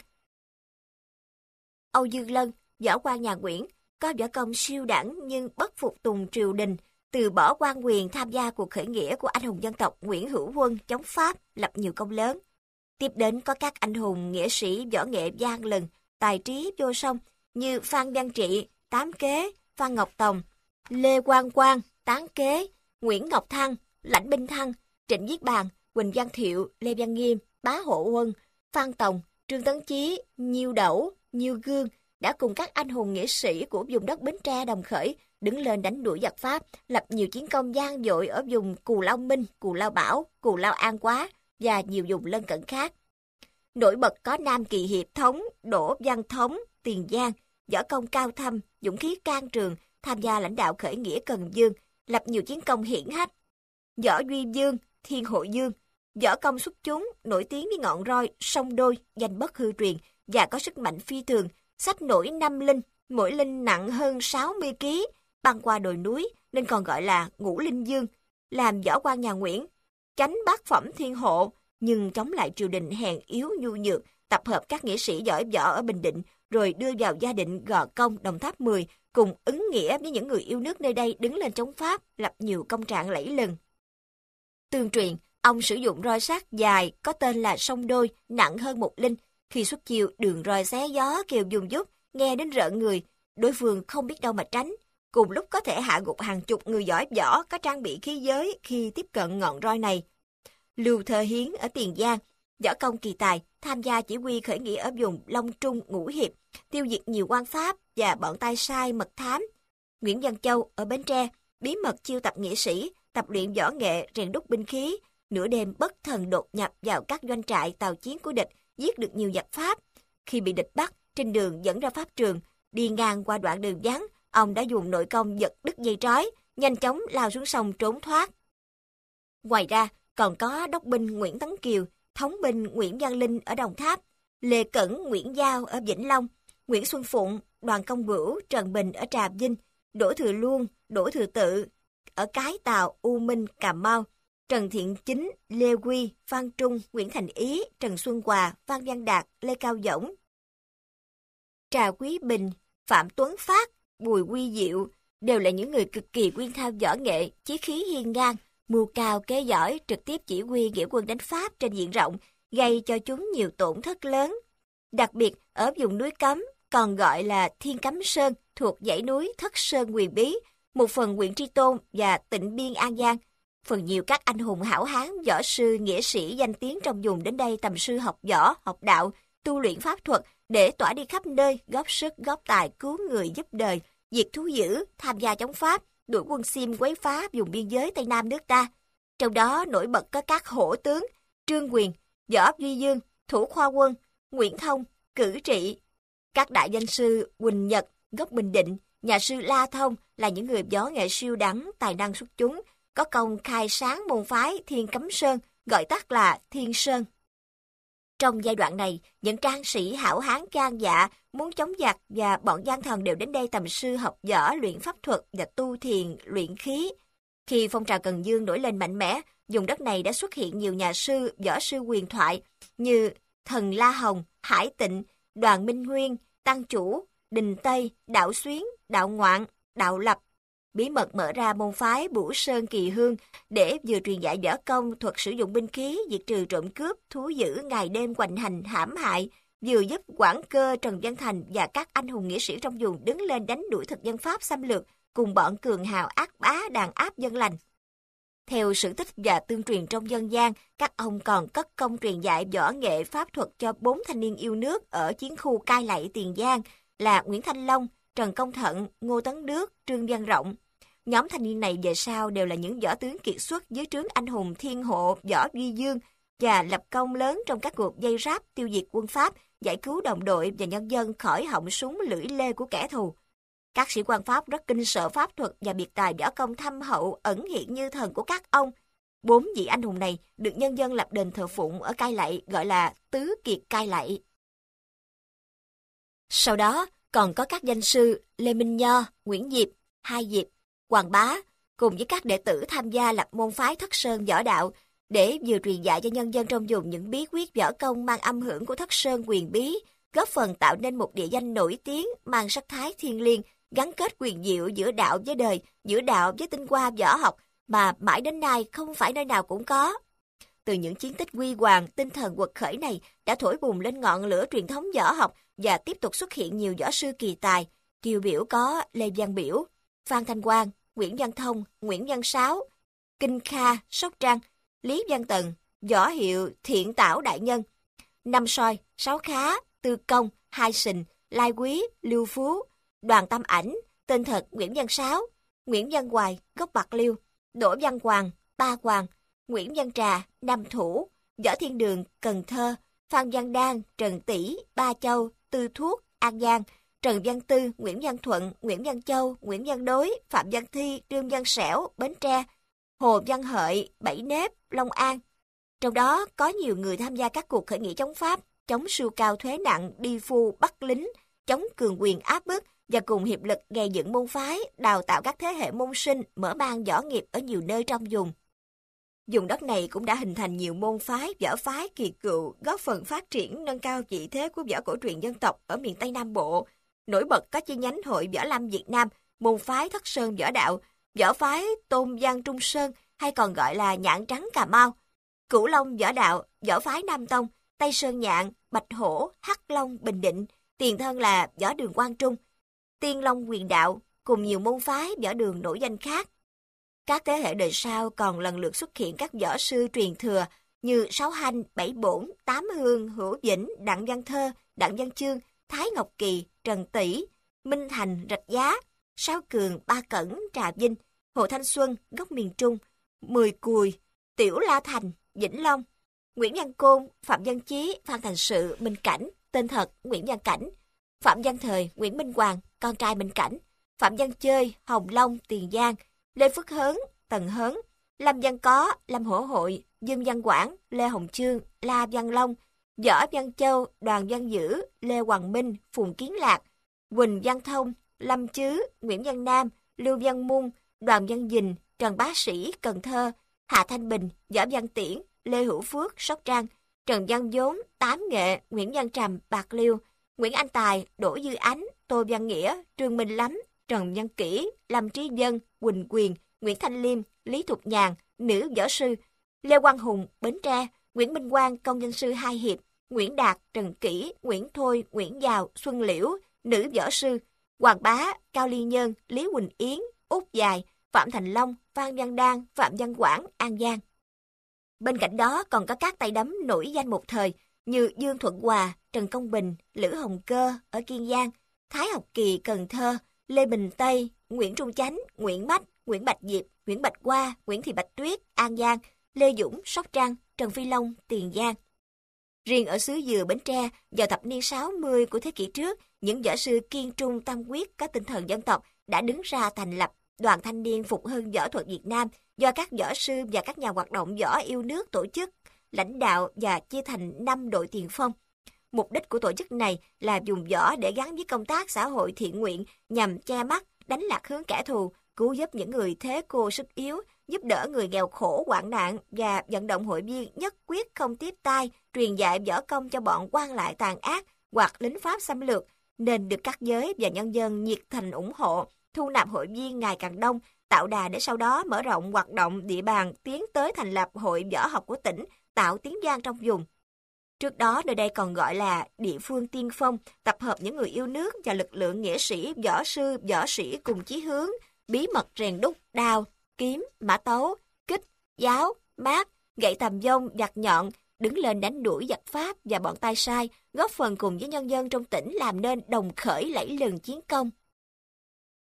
Âu Dương Lân, võ quan nhà Nguyễn, có võ công siêu đẳng nhưng bất phục tùng triều đình, từ bỏ quan quyền tham gia cuộc khởi nghĩa của anh hùng dân tộc Nguyễn Hữu Huân chống Pháp, lập nhiều công lớn. Tiếp đến có các anh hùng nghĩa sĩ võ nghệ gian lừng, tài trí vô song như Phan Văn Trị, Tám Kế, Phan Ngọc Tòng, Lê Quang Quang, Tán Kế, Nguyễn Ngọc Thăng, Lãnh Binh Thăng, Trịnh Viết Bàn, Quỳnh Văn Thiệu, Lê Văn Nghiêm, Bá Hộ Huân, Phan Tòng, Trương Tấn Chí, Nhiêu Đẩu, Nhiêu Gương đã cùng các anh hùng nghĩa sĩ của vùng đất Bến Tre đồng khởi đứng lên đánh đuổi giặc Pháp, lập nhiều chiến công gian dội ở vùng Cù Lao Minh, Cù Lao Bảo, Cù Lao An Quá và nhiều vùng lân cận khác. Nổi bật có Nam Kỳ Hiệp Thống, Đỗ Văn Thống, Tiền Giang, võ công cao thâm, dũng khí can trường, tham gia lãnh đạo khởi nghĩa Cần Dương, lập nhiều chiến công hiển hách. Võ Duy Dương, Thiên Hội Dương, võ công xuất chúng, nổi tiếng với ngọn roi, song đôi, danh bất hư truyền và có sức mạnh phi thường, xách nổi 5 linh, mỗi linh nặng hơn 60 kg, băng qua đồi núi nên còn gọi là Ngũ Linh Dương, làm võ quan nhà Nguyễn, chánh bát phẩm thiên hộ, nhưng chống lại triều đình hèn yếu nhu nhược, tập hợp các nghĩa sĩ giỏi võ ở Bình Định, rồi đưa vào Gia Định, Gò Công, Đồng Tháp 10, cùng ứng nghĩa với những người yêu nước nơi đây đứng lên chống Pháp, lập nhiều công trạng lẫy lừng. Tương truyền, ông sử dụng roi sắt dài có tên là song đôi, nặng hơn 1 linh. Khi xuất chiêu, đường roi xé gió kêu dùng dút, nghe đến rợn người, đối phương không biết đâu mà tránh. Cùng lúc có thể hạ gục hàng chục người giỏi võ có trang bị khí giới khi tiếp cận ngọn roi này. Lưu Thơ Hiến ở Tiền Giang, võ công kỳ tài, tham gia chỉ huy khởi nghĩa ở vùng Long Trung, Ngũ Hiệp, tiêu diệt nhiều quan Pháp và bọn tay sai mật thám. Nguyễn Văn Châu ở Bến Tre, bí mật chiêu tập nghĩa sĩ, tập luyện võ nghệ, rèn đúc binh khí, nửa đêm bất thần đột nhập vào các doanh trại tàu chiến của địch, giết được nhiều giặc Pháp. Khi bị địch bắt, trên đường dẫn ra pháp trường, đi ngang qua đoạn đường vắng, ông đã dùng nội công giật đứt dây trói, nhanh chóng lao xuống sông trốn thoát. Ngoài ra, còn có đốc binh Nguyễn Tấn Kiều, thống binh Nguyễn Văn Linh ở Đồng Tháp, Lê Cẩn, Nguyễn Giao ở Vĩnh Long, Nguyễn Xuân Phụng, Đoàn Công Bửu, Trần Bình ở Trà Vinh, Đỗ Thừa Luân, Đỗ Thừa Tự ở Cái Tàu, U Minh, Cà Mau, Trần Thiện Chính, Lê Quy, Phan Trung, Nguyễn Thành Ý, Trần Xuân Hòa, Phan Văn Đạt, Lê Cao Dõng, Trà Quý Bình, Phạm Tuấn Phát, Bùi Quy Diệu đều là những người cực kỳ quyên thao võ nghệ, chí khí hiên ngang, mưu cao kế giỏi, trực tiếp chỉ huy nghĩa quân đánh Pháp trên diện rộng, gây cho chúng nhiều tổn thất lớn. Đặc biệt ở vùng núi Cấm, còn gọi là Thiên Cấm Sơn, thuộc dãy núi Thất Sơn Huyền Bí, một phần huyện Tri Tôn và Tịnh Biên An Giang. Phần nhiều các anh hùng hảo hán, võ sư, nghĩa sĩ danh tiếng trong vùng đến đây tầm sư học võ, học đạo, tu luyện pháp thuật để tỏa đi khắp nơi, góp sức, góp tài cứu người giúp đời, diệt thú dữ, tham gia chống Pháp, đuổi quân Xiêm quấy phá vùng biên giới Tây Nam nước ta. Trong đó nổi bật có các hổ tướng Trương Quyền, Võ Duy Dương, Thủ Khoa Quân, Nguyễn Thông, Cử Trị. Các đại danh sư Quỳnh Nhật, gốc Bình Định, nhà sư La Thông là những người võ nghệ siêu đẳng, tài năng xuất chúng, có công khai sáng môn phái Thiên Cấm Sơn, gọi tắt là Thiên Sơn. Trong giai đoạn này, những trang sĩ hảo hán gan dạ muốn chống giặc và bọn gian thần đều đến đây tầm sư học võ, luyện pháp thuật và tu thiền, luyện khí. Khi phong trào Cần Dương nổi lên mạnh mẽ, vùng đất này đã xuất hiện nhiều nhà sư, võ sư huyền thoại như Thần La Hồng, Hải Tịnh, Đoàn Minh Huyên, Tăng Chủ, Đình Tây, Đạo Xuyến, Đạo Ngoạn, Đạo Lập. Bí mật mở ra môn phái Bửu Sơn Kỳ Hương để vừa truyền dạy võ công, thuật sử dụng binh khí, diệt trừ trộm cướp, thú dữ ngày đêm hoành hành hãm hại, vừa giúp Quảng Cơ, Trần Văn Thành và các anh hùng nghĩa sĩ trong vùng đứng lên đánh đuổi thực dân Pháp xâm lược cùng bọn cường hào ác bá đàn áp dân lành. Theo sử tích và tương truyền trong dân gian, các ông còn cất công truyền dạy võ nghệ pháp thuật cho 4 thanh niên yêu nước ở chiến khu Cai Lậy, Tiền Giang là Nguyễn Thanh Long, Trần Công Thận, Ngô Tấn Đức, Trương Văn Rộng. Nhóm thanh niên này về sau đều là những võ tướng kiệt xuất dưới trướng anh hùng thiên hộ Võ Duy Dương và lập công lớn trong các cuộc vây ráp tiêu diệt quân Pháp, giải cứu đồng đội và nhân dân khỏi họng súng lưỡi lê của kẻ thù. Các sĩ quan Pháp rất kinh sợ pháp thuật và biệt tài võ công thâm hậu ẩn hiện như thần của các ông. 4 vị anh hùng này được nhân dân lập đền thờ phụng ở Cai Lậy gọi là Tứ Kiệt Cai Lậy. Sau đó còn có các danh sư Lê Minh Nho, Nguyễn Diệp, Hai Diệp, Hoàng Bá cùng với các đệ tử tham gia lập môn phái Thất Sơn võ đạo để vừa truyền dạy cho nhân dân trong vùng những bí quyết võ công mang âm hưởng của Thất Sơn quyền bí, góp phần tạo nên một địa danh nổi tiếng mang sắc thái thiêng liêng, gắn kết quyền diệu giữa đạo với đời, giữa đạo với tinh hoa võ học mà mãi đến nay không phải nơi nào cũng có. Từ những chiến tích huy hoàng, tinh thần quật khởi này đã thổi bùng lên ngọn lửa truyền thống võ học và tiếp tục xuất hiện nhiều võ sư kỳ tài. Tiêu biểu có Lê Văn Biểu, Phan Thanh Quang, Nguyễn Văn Thông, Nguyễn Văn Sáu, Kinh Kha, Sóc Trăng, Lý Văn Tần, võ hiệu Thiện Tảo Đại Nhân, Năm Soi, Sáu Khá, Tư Công, Hai Sình, Lai Quý, Lưu Phú, Đoàn Tâm Ảnh, tên thật Nguyễn Văn Sáu, Nguyễn Văn Hoài, gốc Bạc Liêu, Đỗ Văn Hoàng, Ba Hoàng, Nguyễn Văn Trà, Nam Thủ, Võ Thiên Đường, Cần Thơ, Phan Văn Đan, Trần Tỷ, Ba Châu, Tư Thuốc, An Giang, Trần Văn Tư, Nguyễn Văn Thuận, Nguyễn Văn Châu, Nguyễn Văn Đối, Phạm Văn Thi, Trương Văn Sẻo, Bến Tre, Hồ Văn Hợi, Bảy Nếp, Long An. Trong đó có nhiều người tham gia các cuộc khởi nghĩa chống Pháp, chống sưu cao thuế nặng, đi phu bắt lính, chống cường quyền áp bức và cùng hiệp lực gây dựng môn phái, đào tạo các thế hệ môn sinh, mở mang võ nghiệp ở nhiều nơi trong vùng. Vùng đất này cũng đã hình thành nhiều môn phái, võ phái kỳ cựu, góp phần phát triển nâng cao vị thế của võ cổ truyền dân tộc ở miền Tây Nam Bộ. Nổi bật có chi nhánh Hội Võ Lâm Việt Nam, môn phái Thất Sơn võ đạo, võ phái Tôn Văn Trung Sơn hay còn gọi là Nhạn Trắng Cà Mau, Cửu Long võ đạo, võ phái Nam Tông, Tây Sơn Nhạn, Bạch Hổ, Hắc Long Bình Định, tiền thân là võ đường Quang Trung, Tiên Long Quyền Đạo cùng nhiều môn phái võ đường nổi danh khác. Các thế hệ đời sau còn lần lượt xuất hiện các võ sư truyền thừa như Sáu Hanh, Bảy Bổn, Tám Hương, Hữu Vĩnh, Đặng Văn Thơ, Đặng Văn Chương, Thái Ngọc Kỳ, Trần Tỷ, Minh Thành, Rạch Giá, Sáu Cường, Ba Cẩn, Trà Vinh, Hồ Thanh Xuân, gốc miền Trung, Mười Cùi, Tiểu La Thành, Vĩnh Long, Nguyễn Văn Côn, Phạm Văn Chí, Phan Thành Sự, Minh Cảnh, tên thật Nguyễn Văn Cảnh, Phạm Văn Thời, Nguyễn Minh Hoàng, con trai Minh Cảnh, Phạm Văn Chơi, Hồng Long, Tiền Giang, Lê Phước Hớn, Tần Hớn, Lâm Văn Có, Lâm Hổ Hội, Dương Văn Quảng, Lê Hồng Chương, La Văn Long, Võ Văn Châu, Đoàn Văn Dữ, Lê Hoàng Minh, Phùng Kiến Lạc, Quỳnh Văn Thông, Lâm Chứ, Nguyễn Văn Nam, Lưu Văn Mun, Đoàn Văn Dình, Trần Bá Sĩ, Cần Thơ, Hà Thanh Bình, Võ Văn Tiễn, Lê Hữu Phước, Sóc Trăng, Trần Văn Vốn, Tám Nghệ, Nguyễn Văn Trầm, Bạc Liêu, Nguyễn Anh Tài, Đỗ Dư Ánh, Tô Văn Nghĩa, Trương Minh Lắm, Trần Văn Kỷ, Lâm Trí Dân, Quỳnh Quyền, Nguyễn Thanh Liêm, Lý Thục Nhàn, nữ võ sư, Lê Quang Hùng, Bến Tre, Nguyễn Minh Quang, công dân sư Hai Hiệp, Nguyễn Đạt, Trần Kỷ, Nguyễn Thôi, Nguyễn Giào, Xuân Liễu, nữ võ sư, Hoàng Bá, Cao Liên Nhân, Lý Quỳnh Yến, Út Dài, Phạm Thành Long, Phan Văn Đan, Phạm Văn Quảng, An Giang. Bên cạnh đó còn có các tay đấm nổi danh một thời như Dương Thuận Hòa, Trần Công Bình, Lữ Hồng Cơ ở Kiên Giang, Thái Học Kỳ, Cần Thơ, Lê Bình Tây, Nguyễn Trung Chánh, Nguyễn Mách, Nguyễn Bạch Diệp, Nguyễn Bạch Hoa, Nguyễn Thị Bạch Tuyết, An Giang, Lê Dũng, Sóc Trăng, Trần Phi Long, Tiền Giang. Riêng ở xứ Dừa, Bến Tre, vào thập niên 60 của thế kỷ trước, những võ sư kiên trung tâm quyết có tinh thần dân tộc đã đứng ra thành lập Đoàn Thanh niên Phục hưng võ thuật Việt Nam do các võ sư và các nhà hoạt động võ yêu nước tổ chức, lãnh đạo và chia thành 5 đội tiền phong. Mục đích của tổ chức này là dùng võ để gắn với công tác xã hội thiện nguyện nhằm che mắt, đánh lạc hướng kẻ thù, cứu giúp những người thế cô sức yếu, giúp đỡ người nghèo khổ hoạn nạn và vận động hội viên nhất quyết không tiếp tay, truyền dạy võ công cho bọn quan lại tàn ác hoặc lính Pháp xâm lược, nên được các giới và nhân dân nhiệt thành ủng hộ, thu nạp hội viên ngày càng đông, tạo đà để sau đó mở rộng hoạt động địa bàn tiến tới thành lập hội võ học của tỉnh, tạo tiếng vang trong vùng. Trước đó nơi đây còn gọi là địa phương tiên phong, tập hợp những người yêu nước và lực lượng nghĩa sĩ, võ sư, võ sĩ cùng chí hướng, bí mật rèn đúc đao, kiếm, mã tấu, kích, giáo, mát, gậy tầm vông, gặt nhọn, đứng lên đánh đuổi giặc Pháp và bọn tay sai, góp phần cùng với nhân dân trong tỉnh làm nên đồng khởi lẫy lừng chiến công.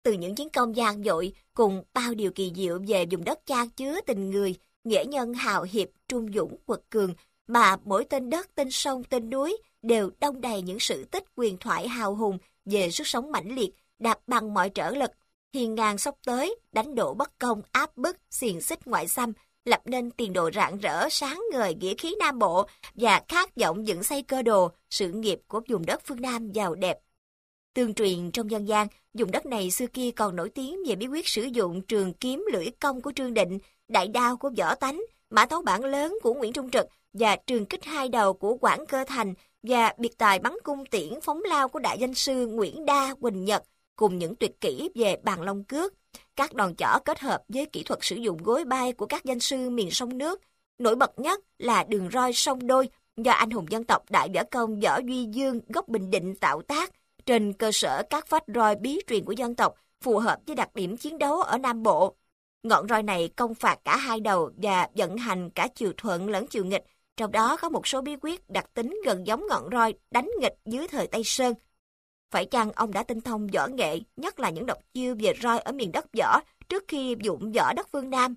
Từ những chiến công gian dội cùng bao điều kỳ diệu về vùng đất chan chứa tình người, nghĩa nhân hào hiệp, trung dũng, quật cường, mà mỗi tên đất, tên sông, tên núi đều đong đầy những sự tích huyền thoại hào hùng về sức sống mãnh liệt, đạp bằng mọi trở lực, hiên ngang xốc tới, đánh đổ bất công, áp bức, xiềng xích ngoại xâm, lập nên tiền đồ rạng rỡ, sáng ngời nghĩa khí Nam Bộ và khát vọng dựng xây cơ đồ, sự nghiệp của vùng đất phương Nam giàu đẹp. Tương truyền trong dân gian, vùng đất này xưa kia còn nổi tiếng về bí quyết sử dụng trường kiếm lưỡi công của Trương Định, đại đao của Võ Tánh, mã tấu bản lớn của Nguyễn Trung Trực và trường kích hai đầu của Quảng Cơ Thành và biệt tài bắn cung tiễn phóng lao của đại danh sư Nguyễn Đa, Quỳnh Nhật, cùng những tuyệt kỹ về bàn long cước. Các đòn chỏ kết hợp với kỹ thuật sử dụng gối bay của các danh sư miền sông nước. Nổi bật nhất là đường roi song đôi do anh hùng dân tộc đại võ công Võ Duy Dương gốc Bình Định tạo tác, trên cơ sở các phách roi bí truyền của dân tộc phù hợp với đặc điểm chiến đấu ở Nam Bộ. Ngọn roi này công phạt cả hai đầu và vận hành cả chiều thuận lẫn chiều nghịch, trong đó có một số bí quyết đặc tính gần giống ngọn roi đánh nghịch dưới thời Tây Sơn. Phải chăng ông đã tinh thông võ nghệ, nhất là những độc chiêu về roi ở miền đất võ trước khi dụng võ đất phương Nam?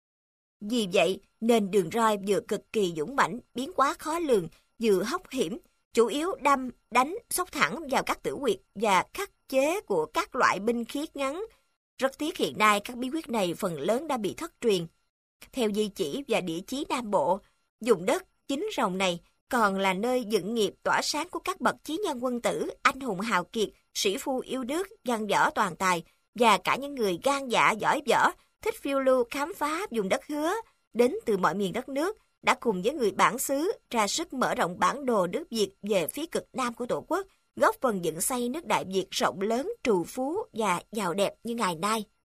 Vì vậy nên đường roi vừa cực kỳ dũng mãnh, biến hóa khó lường, vừa hóc hiểm, chủ yếu đâm, đánh, xốc thẳng vào các tử huyệt và khắc chế của các loại binh khí ngắn. Rất tiếc hiện nay các bí quyết này phần lớn đã bị thất truyền. Theo di chỉ và địa chí Nam Bộ, vùng đất chính rồng này còn là nơi dựng nghiệp tỏa sáng của các bậc chí nhân quân tử, anh hùng hào kiệt, sĩ phu yêu nước, văn võ toàn tài và cả những người gan dạ giỏi võ, thích phiêu lưu khám phá vùng đất Hứa, đến từ mọi miền đất nước, đã cùng với người bản xứ ra sức mở rộng bản đồ nước Việt về phía cực Nam của Tổ quốc, góp phần dựng xây nước Đại Việt rộng lớn, trù phú và giàu đẹp như ngày nay.